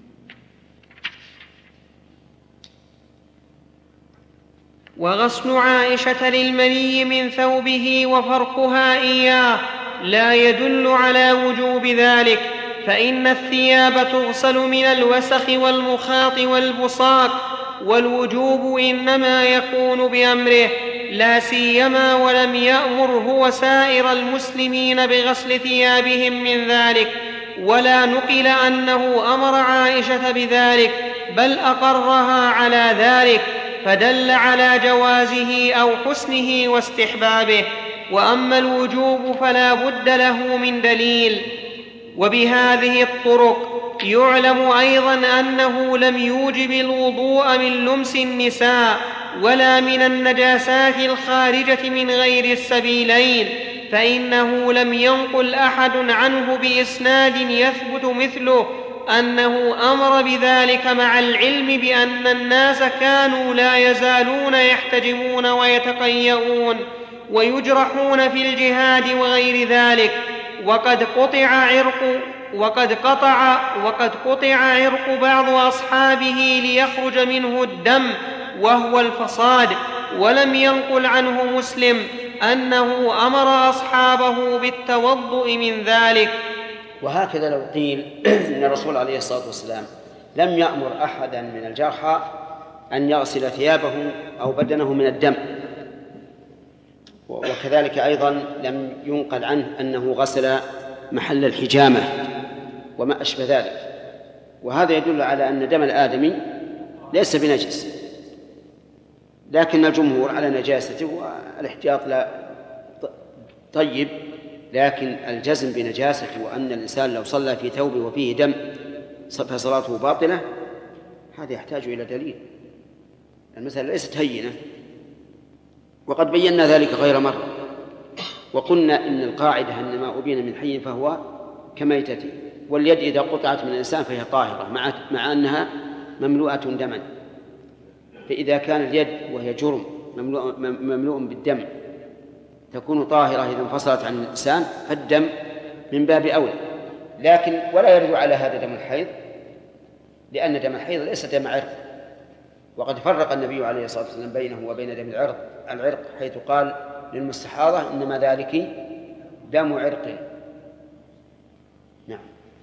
وغسل عائشة للمني من ثوبه وفرقها إياه لا يدل على وجوب ذلك، فإن الثياب تغسل من الوسخ والمخاط والبصاق، والوجوب إنما يكون بأمره، لا سيما ولم يأمر هو سائر المسلمين بغسل ثيابهم من ذلك، ولا نقل أنه أمر عائشة بذلك، بل أقرها على ذلك، فدل على جوازه أو حسنه واستحبابه. وأما الوجوب فلا بد له من دليل. وبهذه الطرق يعلم أيضا أنه لم يوجب الوضوء من لمس النساء ولا من النجاسات الخارجة من غير السبيلين، فإنه لم ينقل أحد عنه بإسناد يثبت مثله أنه أمر بذلك، مع العلم بأن الناس كانوا لا يزالون يحتجمون ويتقيؤون ويجرحون في الجهاد وغير ذلك، وقد قطع عرق بعض أصحابه ليخرج منه الدم وهو الفصاد، ولم ينقل عنه مسلم أنه أمر أصحابه بالتوضؤ من ذلك. وهكذا لو قيل إن الرسول عليه الصلاة والسلام لم يأمر أحدا من الجرحى أن يغسل ثيابه أو بدنه من الدم، وكذلك أيضا لم ينقل عنه أنه غسل محل الحجامة وما أشبه ذلك، وهذا يدل على أن دم الآدمي ليس بنجس، لكن الجمهور على نجاسته والاحتياط لا طيب، لكن الجزم بنجاسته وأن الإنسان لو صلى في ثوبه وفيه دم فصلاته باطلة، هذا يحتاج إلى دليل. المسألة ليست هينة، وقد بينا ذلك غير مرة، وقلنا إن القاعدة أن ما أبين من حي فهو كميتة، واليد إذا قطعت من الإنسان فهي طاهرة مع أنها مملوءة دما، فإذا كان اليد وهي جرم مملوء بالدم تكون طاهرة إذا انفصلت عن الإنسان، فالدم من باب أولى. لكن ولا يرد على هذا دم الحيض، لأن دم الحيض ليس دم عرق، وقد فرق النبي عليه الصلاة والسلام بينه وبين دم العرق حيث قال للمستحاضة إنما ذلك دم عرق. نعم.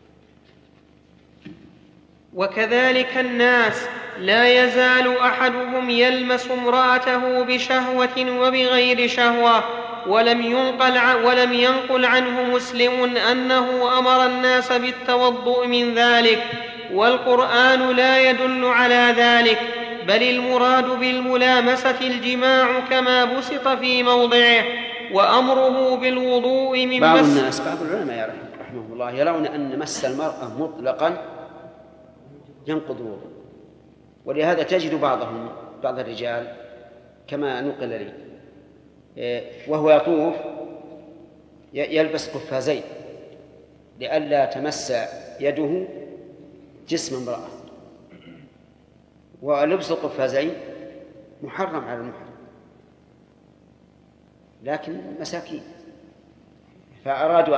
وكذلك الناس لا يزال أحدهم يلمس امرأته بشهوة وبغير شهوة، ولم ينقل عنه مسلم أنه أمر الناس بالتوضؤ من ذلك، والقرآن لا يدل على ذلك، بل المراد بالملامسة الجماع كما بسط في موضعه، وأمره بالوضوء من بعض الناس بعض العلماء رحمه الله يرون أن مس المرأة مطلقا ينقض الوضوء، ولهذا تجد بعض الرجال كما نقل لي وهو يطوف يلبس قفازين لئلا تمس يده جسم امرأة، ولبس القفازين محرم على المحرم، لكن مساكين فأرادوا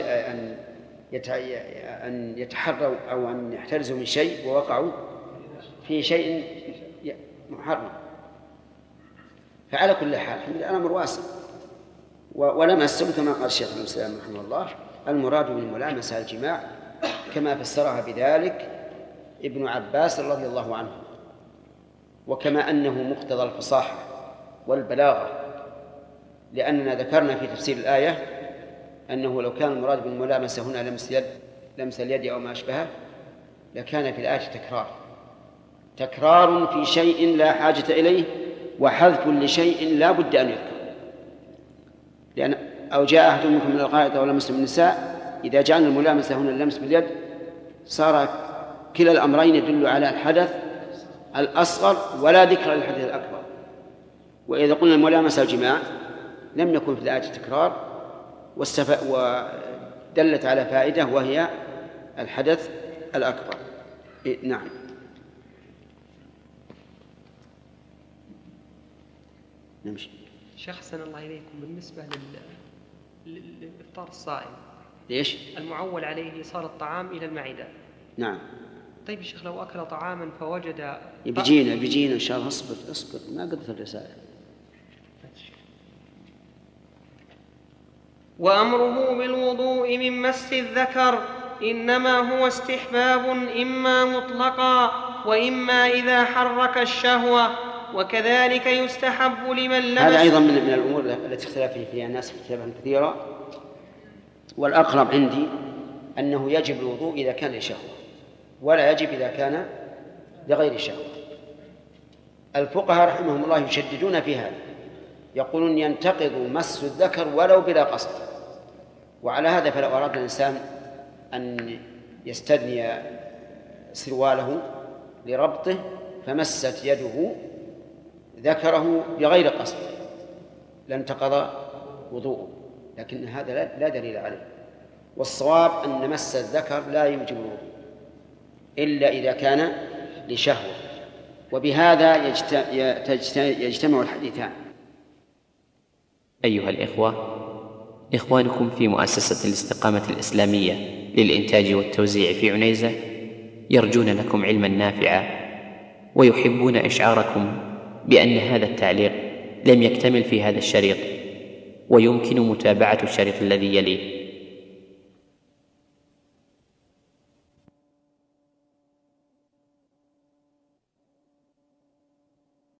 أن يتحروا أو أن يحترزوا من شيء ووقعوا في شيء محرم. فعلى كل حال الأمر واسع، ولمسهم كما قال الشيخ ابن سلام رحمه الله المراد بالملامسة الجماع، كما فسرها بذلك ابن عباس رضي الله عنه، وكما أنه مقتضى الفصاحة والبلاغة، لأننا ذكرنا في تفسير الآية أنه لو كان المراد بالملامسة هنا لمس اليد أو ما أشبهه لكان في الآية تكرار في شيء لا حاجة إليه، وحذف لشيء لا بد أن يذكر. لأن أو جاء أحد منكم من الغائط أو لمس النساء، إذا جعلنا الملامسة هنا اللمس باليد صار كلا الأمرين يدل على الحدث الأصغر ولا ذكر للحدث الأكبر. وإذا قلنا الملامسة الجماع لم يكن في الآية تكرار، ودلت على فائدة وهي الحدث الأكبر. نعم. نمشي. شيخ أحسن الله إليكم، بالنسبة للإفطار الصائم ليش؟ المعول عليه إيصال الطعام إلى المعدة. نعم. طيب الشيخ لو أكل طعاما فوجد بيجينا إن شاء الله. اصبر ما قدرت الرسالة. وأمره بالوضوء من مس الذكر إنما هو استحباب إما مطلقا وإما إذا حرك الشهوة، وكذلك يستحب لمن لمس. هذا أيضا من الأمور التي اختلف فيها الناس اختلافا كثيرا، والأقرب عندي أنه يجب الوضوء إذا كان لشهوة، ولا يجب إذا كان لغير شهوة. الفقهاء رحمهم الله يشددون في هذا، يقولون ينتقض مس الذكر ولو بلا قصد. وعلى هذا فلو أراد الإنسان أن يستدني سرواله لربطه فمست يده ذكره بغير قصد لانتقض وضوءه، لكن هذا لا دليل عليه. والصواب أن مس الذكر لا يوجب الوضوء إلا إذا كان لشهوة، وبهذا يجتمع الحديثان. أيها الإخوة، إخوانكم في مؤسسة الاستقامة الإسلامية للإنتاج والتوزيع في عنيزة يرجون لكم علما نافعا، ويحبون إشعاركم بأن هذا التعليق لم يكتمل في هذا الشريط، ويمكن متابعة الشريط الذي يليه